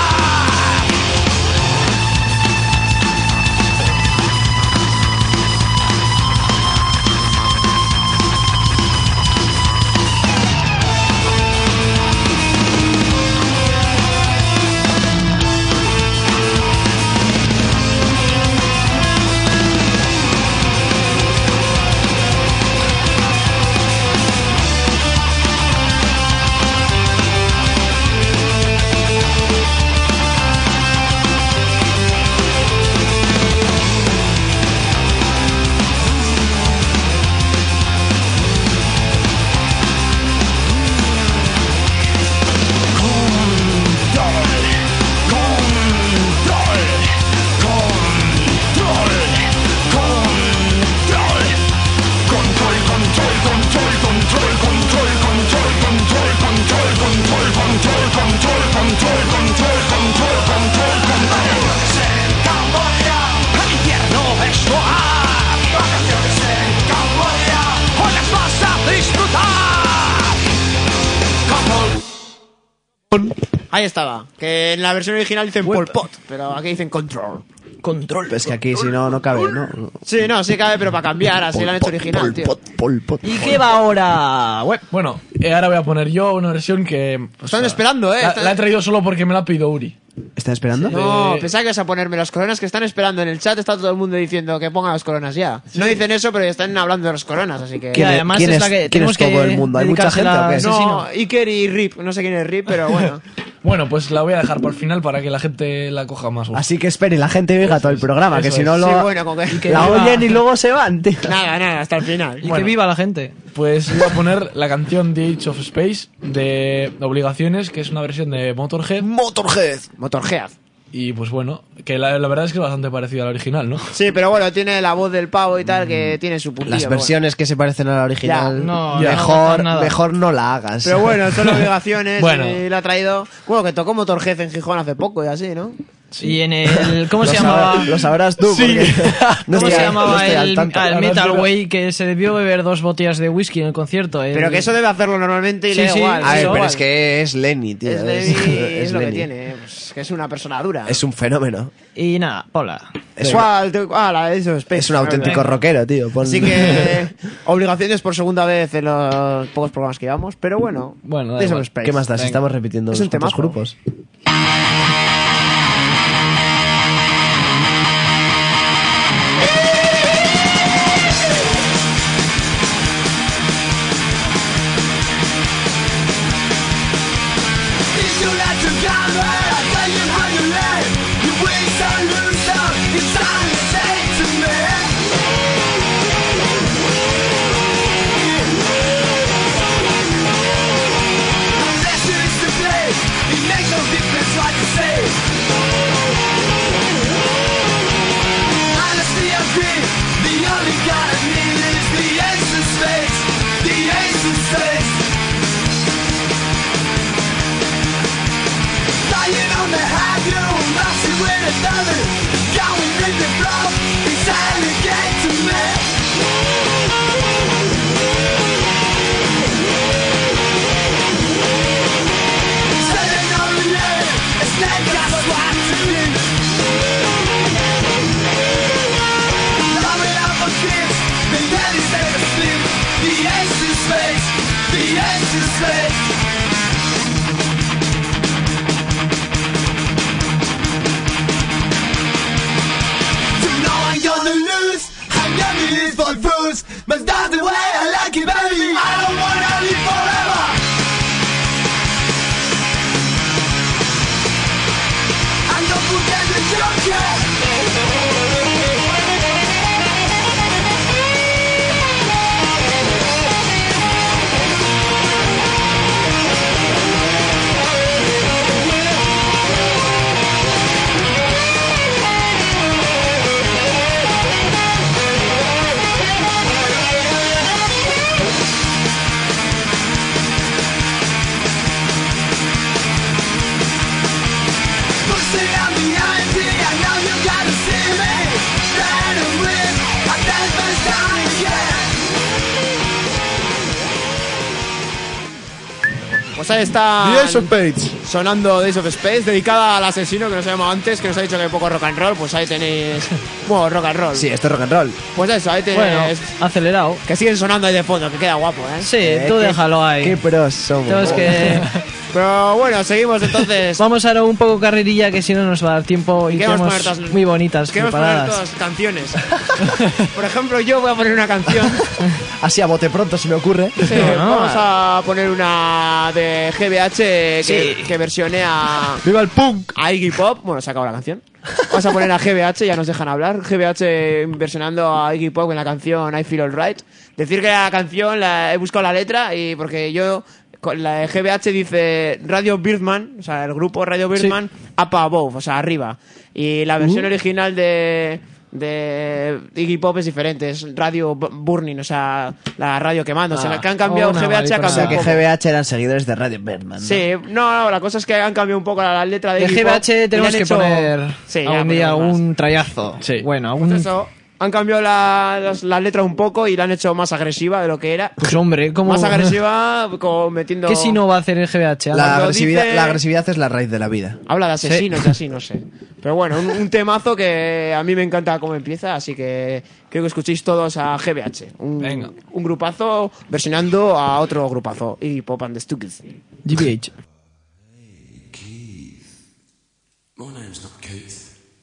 Ahí estaba. Que en la versión original dicen Pol Pot, pero aquí dicen Control. Control. Pues que aquí si no, no cabe, ¿no? Sí, no, sí cabe, pero para cambiar, así lo han hecho original, tío. ¿Y qué va ahora? Web. Bueno, eh, ahora voy a poner yo una versión que... o Están sea, esperando, ¿eh? La, Están- la he traído solo porque me la ha pedido Uri. ¿Están esperando? No, Eh, pensaba que ibas a ponerme las coronas que están esperando en el chat. Está todo el mundo diciendo que pongan las coronas ya. No dicen eso, pero están hablando de las coronas, así que... ¿Quién, Y es- además quién es es, la que quién tenemos es todo que el mundo? ¿Hay mucha gente dedicársela o qué? a- No, asesino. Iker y Rip. No sé quién es Rip, pero bueno. Bueno, pues la voy a dejar por el final para que la gente la coja más. Así que espere, la gente oiga todo el programa, que Eso si no es. lo... Sí, bueno, con que... la viva- oyen y luego se van, tío. Nada, nada, hasta el final. Y que viva la gente. Pues voy a poner la canción The Age of Space de Obligaciones, que es una versión de Motorhead. Motorhead. Motorhead. Y pues bueno, que la, la verdad es que es bastante parecida a la original, ¿no? Sí, pero bueno, tiene la voz del pavo y tal, que tiene su puntillo. Las pero versiones que se parecen a la original, Ya, no, ya. mejor, no, nada. mejor no la hagas. Pero bueno, son obligaciones Bueno. y la ha traído... Bueno, que tocó Motorhead en Gijón hace poco y así, ¿no? Y en el... ¿Cómo Lo se sabrás- llamaba? Lo sabrás tú, Sí. porque no ¿Cómo estoy se al- llamaba no estoy al el, tanto. al Ahora Metal sí, Way que se debió beber dos botellas de whisky en el concierto? El- Pero que eso debe hacerlo normalmente y Sí, le da sí. igual. A ver, le da pero igual. es que es Lenny, tío. Es, Es, Levi, es, es lo que Lenny. tiene, pues, que es una persona dura. Es un fenómeno. Y nada, hola. Es, ¿Cuál? Te- ah, la de esos, es un auténtico Venga. rockero, tío. Pon- Así que obligaciones por segunda vez en los pocos programas que llevamos, pero bueno. Bueno, da Days of igual. Space. ¿Qué más da? Si Venga. estamos repitiendo Es los un temazo. grupos. Is your life to gather? I tell you how you live. Your wings are loose out. It's time to say to me. This is the place. It makes no difference what you say. Honesty and peace. The only God I need is the ace of space. The ace of space. Lying on the high ground, messing with a dollar. Going with the flow, it's time to get to me. Setting on the air, a snake got what to do. Loving up a kiss, the daddy stay asleep. The ace of space, the ace of space. You know I'm gonna lose. I'm gonna live for fools, but that's the way I like it, baby. I don't wanna live forever. Pues ahí está Days of Spades. sonando Days of Space, dedicada al asesino que nos ha llamado antes, que nos ha dicho que hay poco rock and roll. Pues ahí tenéis. Bueno, rock and roll. Sí, esto es rock and roll. Pues eso, ahí tenéis. Bueno, acelerado. Que siguen sonando ahí de fondo, que queda guapo, ¿eh? Sí, Eh, tú qué- déjalo ahí. Qué pros somos. Entonces que Pero bueno, seguimos entonces. vamos ahora un poco carrerilla, que si no nos va a dar tiempo y queremos tenemos poner todas- muy bonitas Queremos poner preparadas. todas canciones. Por ejemplo, yo voy a poner una canción. Así a bote pronto se me ocurre. Sí, Bueno, vamos a poner una de G B H que, Sí. que versione a, ¡Viva el punk! a Iggy Pop. Bueno, se acabó la canción. Vamos a poner a G B H, ya nos dejan hablar. G B H versionando a Iggy Pop en la canción I Feel Alright. Decir que la canción, la, he buscado la letra y porque yo, con la de G B H dice Radio Birdman, o sea, el grupo Radio Birdman, up above, o sea, arriba. Y la versión Uh. original de, de Iggy Pop es diferente, es Radio B- Burning, o sea, la radio quemando. O sea, Ah, que han cambiado una G B H, ha mariconada. O sea cambiado que un poco. G B H eran seguidores de Radio Birdman, ¿no? Sí, no, no, la cosa es que han cambiado un poco la, la letra de De Iggy G B H Pop y tenemos le han que hecho- poner Sí, ya algún día ponemos más. un trayazo. Sí. Bueno, Pues algún... eso, han cambiado la, las- la letra un poco y la han hecho más agresiva de lo que era. Pues hombre, ¿cómo...? Más agresiva, como metiendo... ¿Qué si no va a hacer el G B H? La Cuando agresividad, dice- la agresividad es la raíz de la vida. Habla de asesinos y así, no sé. Pero bueno, un, un temazo que a mí me encanta cómo empieza, así que creo que escuchéis todos a G B H. Un, Venga. un grupazo versionando a otro grupazo. Y Pop and the Stooges. G B H. My name's not Keith.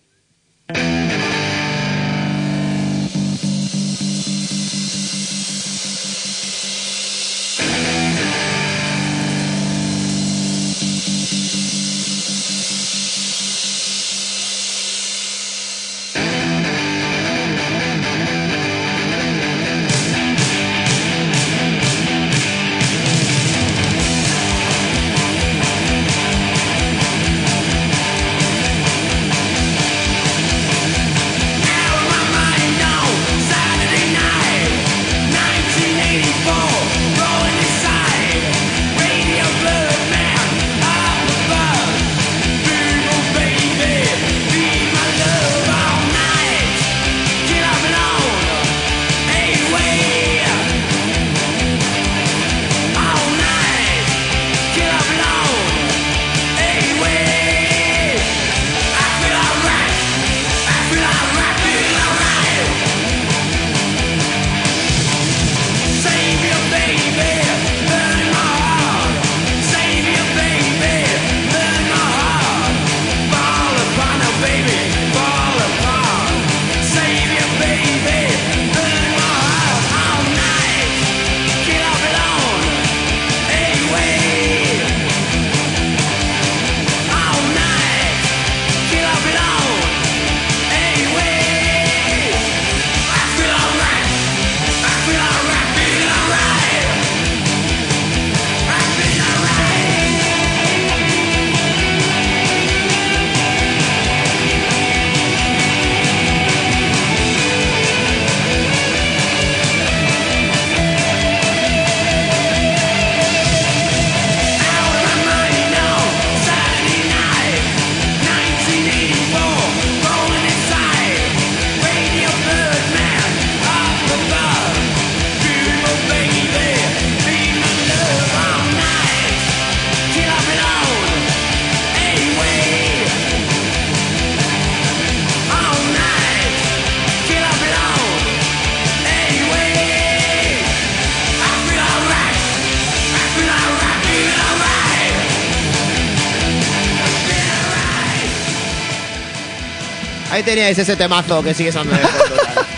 Ahí teníais ese temazo que sigue sonando de fondo.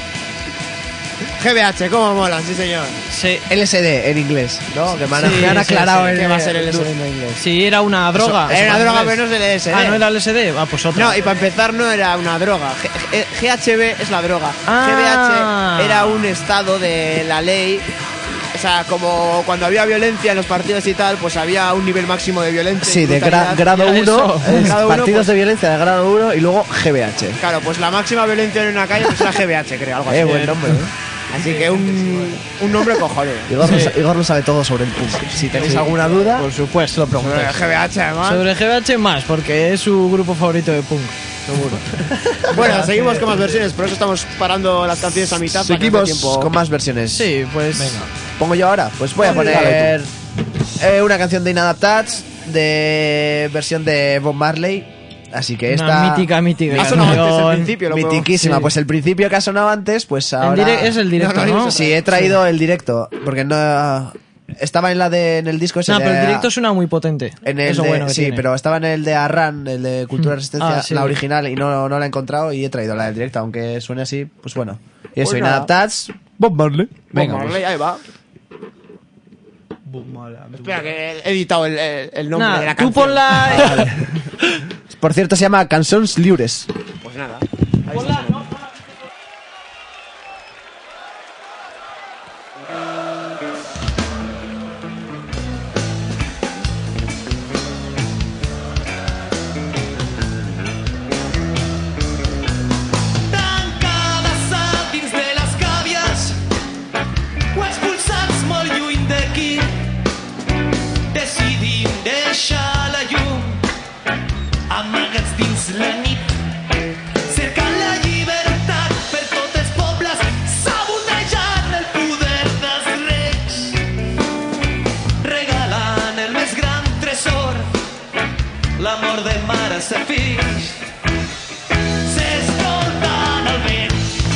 G B H, cómo mola, sí señor. Sí. L S D en inglés, ¿no? Que me han, Sí, me han sí, aclarado sí. el ¿Qué va a ser el L S D? en inglés. Sí, era una droga. Era una Eso, droga, ¿no pero no es el L S D. Ah, ¿no era L S D? Ah, pues otra. No, y para empezar no era una droga. G- G- GHB es la droga. Ah. G B H era un estado de la ley. O sea, como cuando había violencia en los partidos y tal, pues había un nivel máximo de violencia. Sí, de gra- brutalidad. grado Ya uno, eso. es Grado uno, partidos pues- de violencia de grado uno y luego G B H. Claro, pues la máxima violencia en una calle pues era G B H, creo, algo así. Eh, buen nombre, ¿eh? Así que un, un nombre cojonudo. Igor, lo sa- Igor lo sabe todo sobre el punk. Si tenéis alguna duda, Por supuesto, lo Sobre preguntáis. G B H, además. Sobre G B H más, porque es su grupo favorito de punk. Seguro. Bueno, seguimos con más versiones, por eso estamos parando las canciones a mitad. para que nos dé seguimos tiempo. con más versiones. Sí, pues. ¿Pongo yo ahora? Pues voy a Dale, poner Eh, una canción de Inadaptats, de versión de Bob Marley. Así que esta... Una mítica, mítica. Ha sonado antes el canción. principio, lo puedo- Mitiquísima. Sí. Pues el principio que ha sonado antes, pues En ahora... dire- es el directo, No, no, ¿no? no, Sí, he traído el directo. Porque no... Estaba en la de... En el disco ese No, de- pero el directo suena muy potente. En el Eso de- bueno que sí, tiene. pero estaba en el de Arran, el de Cultura Mm. Resistencia, Ah, sí. la original, y no, no la he encontrado y he traído la del directo, aunque suene así, pues bueno. Y eso, Pues nada. Inadaptats, Bob Marley. Venga, Bob Marley, ahí va. Espera, que he editado el, el- el nombre Nah, de la tú canción. ponla... Por cierto, se llama Cançons Lliures. Pues nada. Tancades a dins de les gàbies o expulsats molt lluny d'aquí. Decidim deixar la llum amagats dins la nit, cercant la llibertat per tots els pobles, sabotejant el poder dels regs, regalant el més gran tresor, l'amor de mares a fills. S'escolten al vent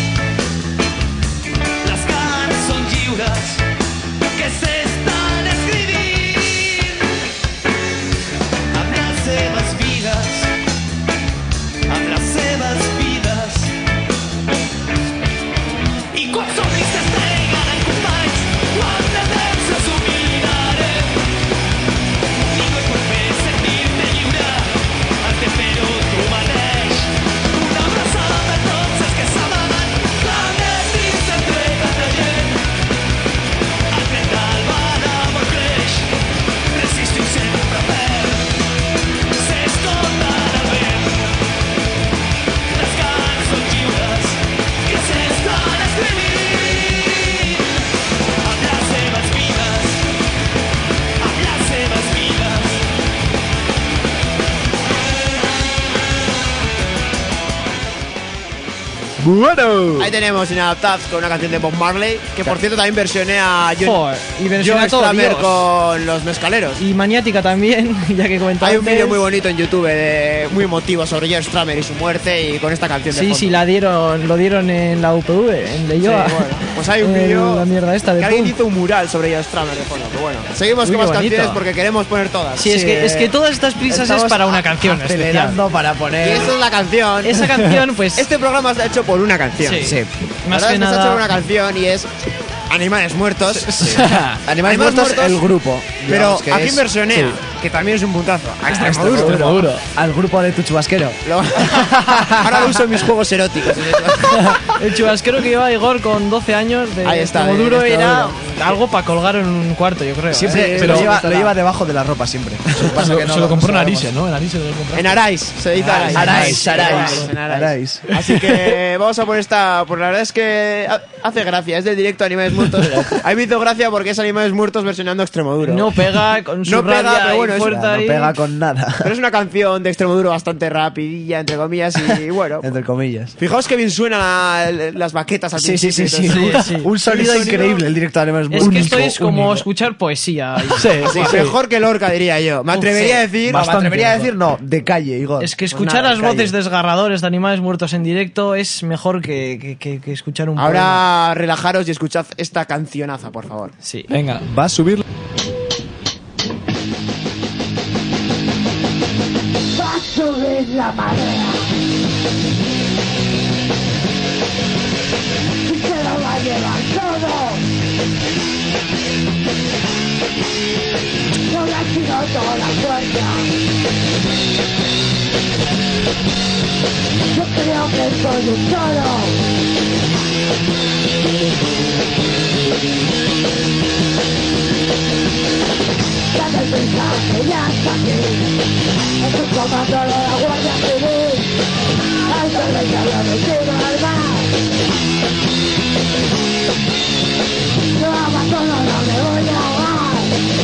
les cançons lliures que s'estan escrivint amb les seves vides, amb les seves vides. I quan somnis s'estreguen en companys, quan de temps ens oblidarem, ningú et pot fer sentir-te lliure, has de fer-ho tu mateix. Una abraçada per tots els que s'amaguen clandestins entre tanta gent. El tren d'alba d'amor creix, resistiu sempre perd. S'escolten al vent les cançons lliures que s'estan escrivint amb les seves vides, amb les seves vides. Bueno. Ahí tenemos Inadaptados con una canción de Bob Marley, que por cierto también versioné a John, Joder, y versiona John todo, Stramer Dios. con Los Mezcaleros. Y Maniática también, ya que comentaba Hay un antes. vídeo muy bonito en YouTube, de, muy emotivo, sobre John Stramer y su muerte, y con esta canción de Sí, fondo. sí, la dieron, lo dieron en la U P V, en Leioa. Sí, bueno, pues hay un En vídeo La mierda esta de que alguien Punk. hizo un mural sobre John Stramer de fondo, pero bueno. Seguimos Uy, con qué más bonito. canciones porque queremos poner todas. Sí, es que, es que todas estas prisas es Estamos para una a- canción especial. acelerando para Y poner... esa es la canción. Esa canción, pues... Este programa está hecho por una canción. Sí. Sí. Más La verdad que es está hecho nada... por una canción y es Animales Muertos. Animales Animales Muertos, Muertos, el grupo. Pero Digamos que aquí es- versionea, sí. que también es un puntazo. A Extremadura. Extremadura. Al grupo de tu chubasquero. Lo- Ahora lo uso en mis juegos eróticos. El chubasquero que lleva Igor con doce años de Ahí está, Extremoduro de era Extremoduro. algo para colgar en un cuarto, yo creo. Siempre ¿eh? lo, pero- lleva, lo lleva debajo de la ropa siempre. Se lo, se lo compró en no Arise, ¿no? En Arise lo compró. En Arais, se dice Arais. Arais, Arais. En Arais. Arais. Así que vamos a poner esta. Pues la verdad es que ha- hace gracia, es del directo Animales Muertos. A mí me hizo gracia porque es Animales Muertos versionando Extremoduro. No pega con su No pega, rabia pero y bueno, es- fuerza No ahí. pega con nada. Pero es una canción de Extremoduro bastante rapidilla, entre comillas, y bueno. Entre comillas. Fijaos que bien suenan la- las baquetas al Sí, sí, sí, sí. principio, entonces- Sí, sí. Un sonido El sonido- increíble el directo de Animales Es Muertos. que esto Único, es como único. escuchar poesía. Sí, Sí, mejor que Lorca, diría yo. Me atrevería a decir. Me Bastante atrevería a mejor. decir no, de calle, Igor. Es que Pues escuchar nada, las calle. voces desgarradores de animales muertos en directo es mejor que, que- que- que escuchar un poema. Ahora relajaros y escuchad esta cancionaza, por favor. Sí. Venga. va a subir. Va a subir la marea y se lo va a llevar todo. No le ha sido toda la fuerza. Yo creo que soy un toro. Dame el mensaje, ya está aquí. Estoy comando de la Guardia Civil. Al revés ya lo retiro al mar. Yo abandono, no me voy a ahogar.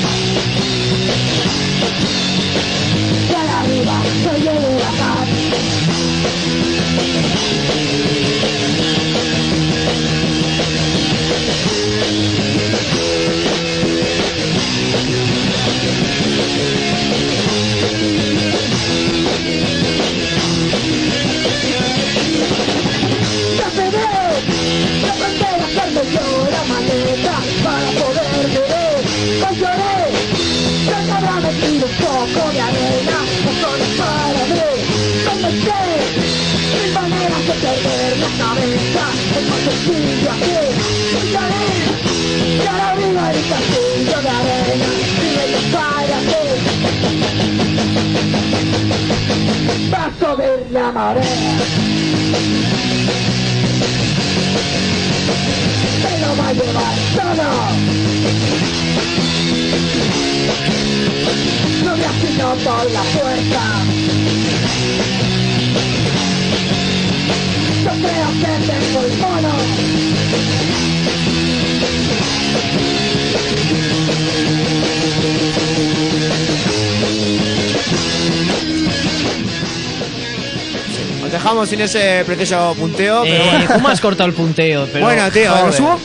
Y a la arriba soy el huracán. sentir un poco de arena, no solo para mí. Convencer, mil maneras de perder la cabeza, es más sencillo así. Pintaré, y ahora arriba el castillo de arena, y ello para ti. Va a subir la marea, se lo va a llevar todo. No me afino por la fuerza, yo creo que tengo el mono. Os dejamos sin ese preciso punteo, pero Eh, bueno. ¿Cómo has cortado el punteo? Pero, Bueno, tío, ¿lo joder. subo?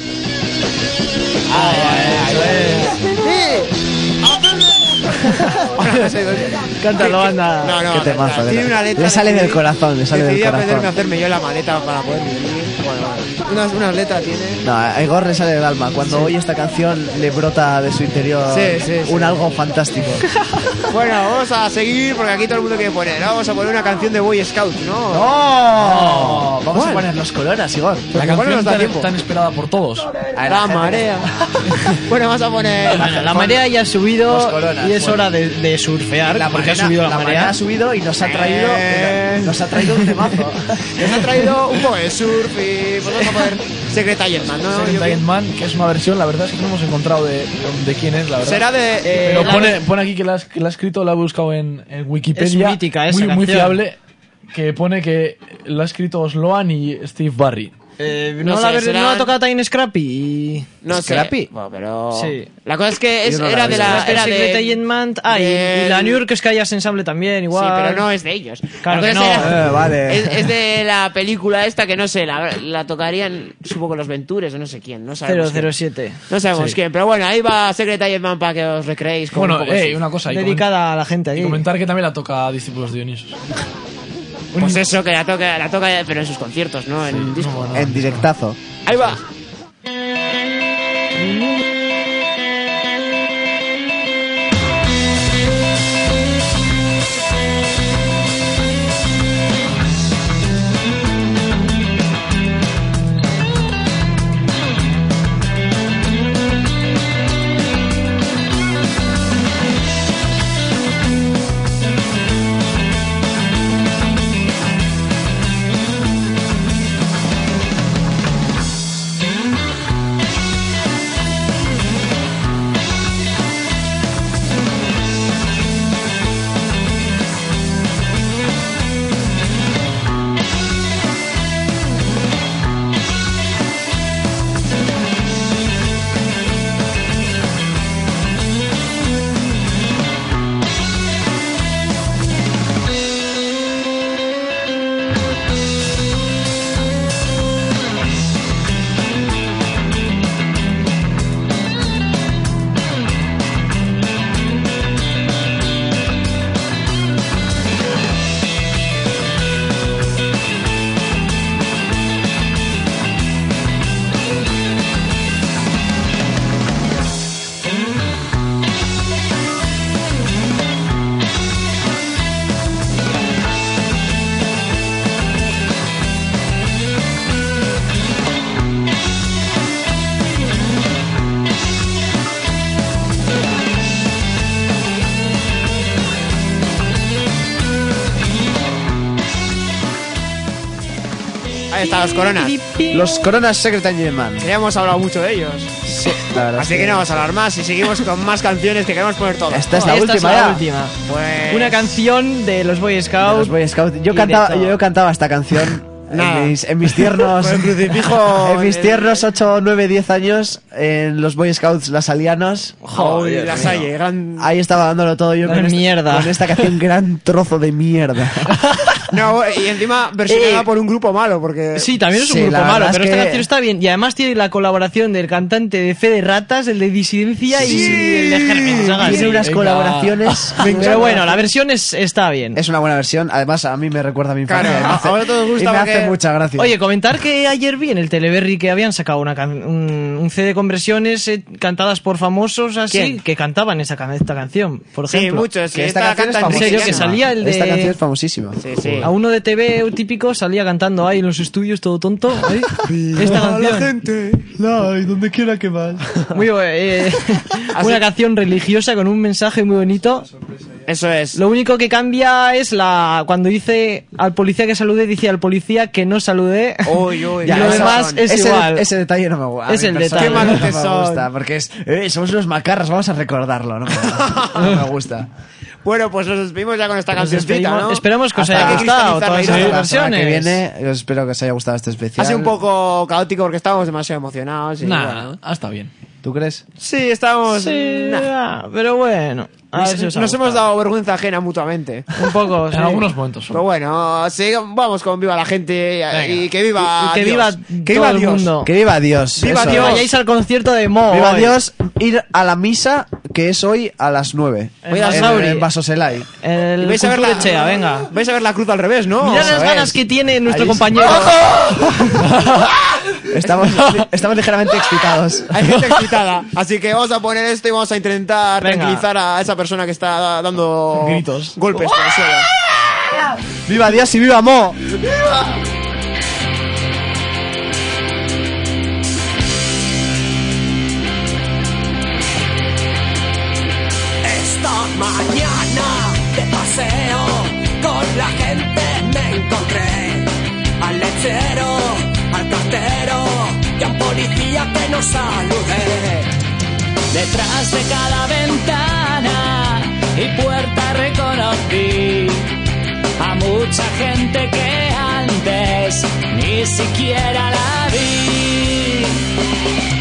Cántalo, anda. No, no, Qué temazo, tiene ¿verdad? una letra. Le sale decidí- del corazón, le sale del decidí corazón. aprenderme a hacerme yo la maleta para poder vivir. Bueno, vale. unas, unas letras tiene. No, a Igor le sale del alma. Cuando oye esta canción le brota de su interior Sí, sí, sí. un algo fantástico. Bueno, vamos a seguir porque aquí todo el mundo quiere poner. Vamos a poner una canción de Boy Scout, ¿no? ¡Oh! Vamos ¿Cuál? a poner los coloras, Igor. La Porque igual no canción nos da tan, tiempo. tan esperada por todos. La marea. Bueno, vamos a poner. Bueno, la marea ya ha Los subido coronas, y es bueno. hora de, de surfear porque ha marea- subido la, la marea. ha subido y nos ha traído Eh. nos ha traído un temazo. Nos ha traído un poco de surf y pues vamos a poner Secret Agent Man, ¿no? Secret Yo Agent Man, que es una versión, la verdad es que no hemos encontrado de, de quién es, la verdad. Será de. eh, Pero la- pone, pone aquí que la, has- que la ha escrito, la he buscado en, en Wikipedia. Es mítica esa muy, muy canción. fiable, que pone que la ha escrito Sloan y Steve Barry. Eh, No ¿no, sé, la, serán- ¿No la toca Time Scrappy? Y... No sé. Scrappy. Bueno, pero. Sí. La cosa es que es- Yo no la era vi. de la. Era Secret de. Agent Man. Ah, y, del- y la New York Sky Ensemble también, igual. Sí, pero no es de ellos. Claro La que cosa no. era- Eh, vale. Es, es de la película esta que no sé, la, la tocarían, supongo que los Ventures o no sé quién, no sabemos. cero cero quién. siete. No sabemos Sí. quién, pero bueno, ahí va Secret Agent Man para que os recreéis con un Bueno, poco de eh, surf. una cosa. y comen- Dedicada a la gente y aquí. comentar que también la toca a Discípulos de Dionisos. Pues eso, que la toca, la toca, pero en sus conciertos, ¿no? En disco. En directazo. Ahí va. Ahí están los coronas. Los coronas Secret Agent Man. Que ya hemos hablado mucho de ellos. Sí, la verdad. Así es que no vamos a hablar más y seguimos con más canciones que queremos poner todas. Esta es la Esta última es la ya. última. Pues... Una canción de los Boy De Scouts. los Boy Scouts. Yo Y cantaba, de todo. yo cantaba esta canción Nada. en mis, en mis tiernos Con el crucifijo en mis en el- tiernos ocho, nueve, diez años en los Boy Scouts Las Alianas. Joder, la Salle, gran... Ahí estaba dándolo todo yo Gran con esta, mierda. con esta canción, gran trozo de mierda. No, y encima versionada por un grupo malo, porque... Sí, también es un Sí, grupo la malo, verdad pero es esta que- canción está bien. Y además tiene la colaboración del cantante de Fe de Ratas, el de Disidencia y el de Germen. Saga, Tiene sí. unas Venga. colaboraciones. Pero bueno, la versión es, está bien. Es una buena versión. Además, a mí me recuerda a mi infancia. Claro, y me hace, a vosotros os gusta y me porque- hace mucha gracia. Oye, comentar que ayer vi en el Teleberry que habían sacado una can- un, un C D con versiones eh, cantadas por famosos así, ¿Quién? que cantaban esa, can- esta canción, por Sí, ejemplo. muchos. que sí, esta esta canción es canta en En serio, que mexicano. salía el de... Esta canción es famosísima. Sí, sí. A uno de T V típico salía cantando ahí en los estudios todo tonto. ahí, esta canción. gente. No, y donde quiera que vas. Muy bu- eh, una canción religiosa con un mensaje muy bonito. Eso es. Lo único que cambia es la cuando dice al policía que salude, dice al policía que no salude. Uy, uy, y ya, lo esos demás son. es ese, igual. ese detalle no me gusta. Es el detalle. Qué malos que no me son. gusta, porque es... Eh, somos unos macarras, vamos a recordarlo. No me, no me gusta. Bueno, pues nos despedimos ya con esta Nos cancioncita, despedimos. ¿no? Esperamos que os Hasta haya que gustado todas cristalizar la las idea. La semana que versiones. viene, os espero que os haya gustado este especial. Ha sido un poco caótico porque estábamos demasiado emocionados. Y Nah, bueno. ah, está bien. ¿Tú crees? Sí, estábamos... Sí, nah. ah, pero bueno. A ver Nos, si os ha nos hemos gustado. dado vergüenza ajena mutuamente. Un poco, sí. En algunos momentos. solo. Pero bueno, siga- vamos con viva la gente y, y que viva Y que Dios. viva que todo viva el Dios. mundo. Que viva Dios. Viva eso Que Dios. es. vayáis al concierto de Mo. Viva hoy. Dios, ir a la misa que es hoy a las nueve. En en, Basauri. en Vasoselay. Y El vais a ver Cultura la, Echea, venga. Vais a ver la cruz al revés, ¿no? Mirad Eso las es. ganas que tiene nuestro Ahí- compañero. Estamos, estamos ligeramente excitados. Hay gente excitada. Así que vamos a poner esto y vamos a intentar Venga. tranquilizar a esa persona que está dando Gritos. golpes por el suelo. ¡Viva Dios y viva Mo! Esta mañana de paseo con la gente me encontré al lechero, al cartero y a un policía que nos saludé. Detrás de cada ventana y puerta reconocí a mucha gente que antes ni siquiera la vi.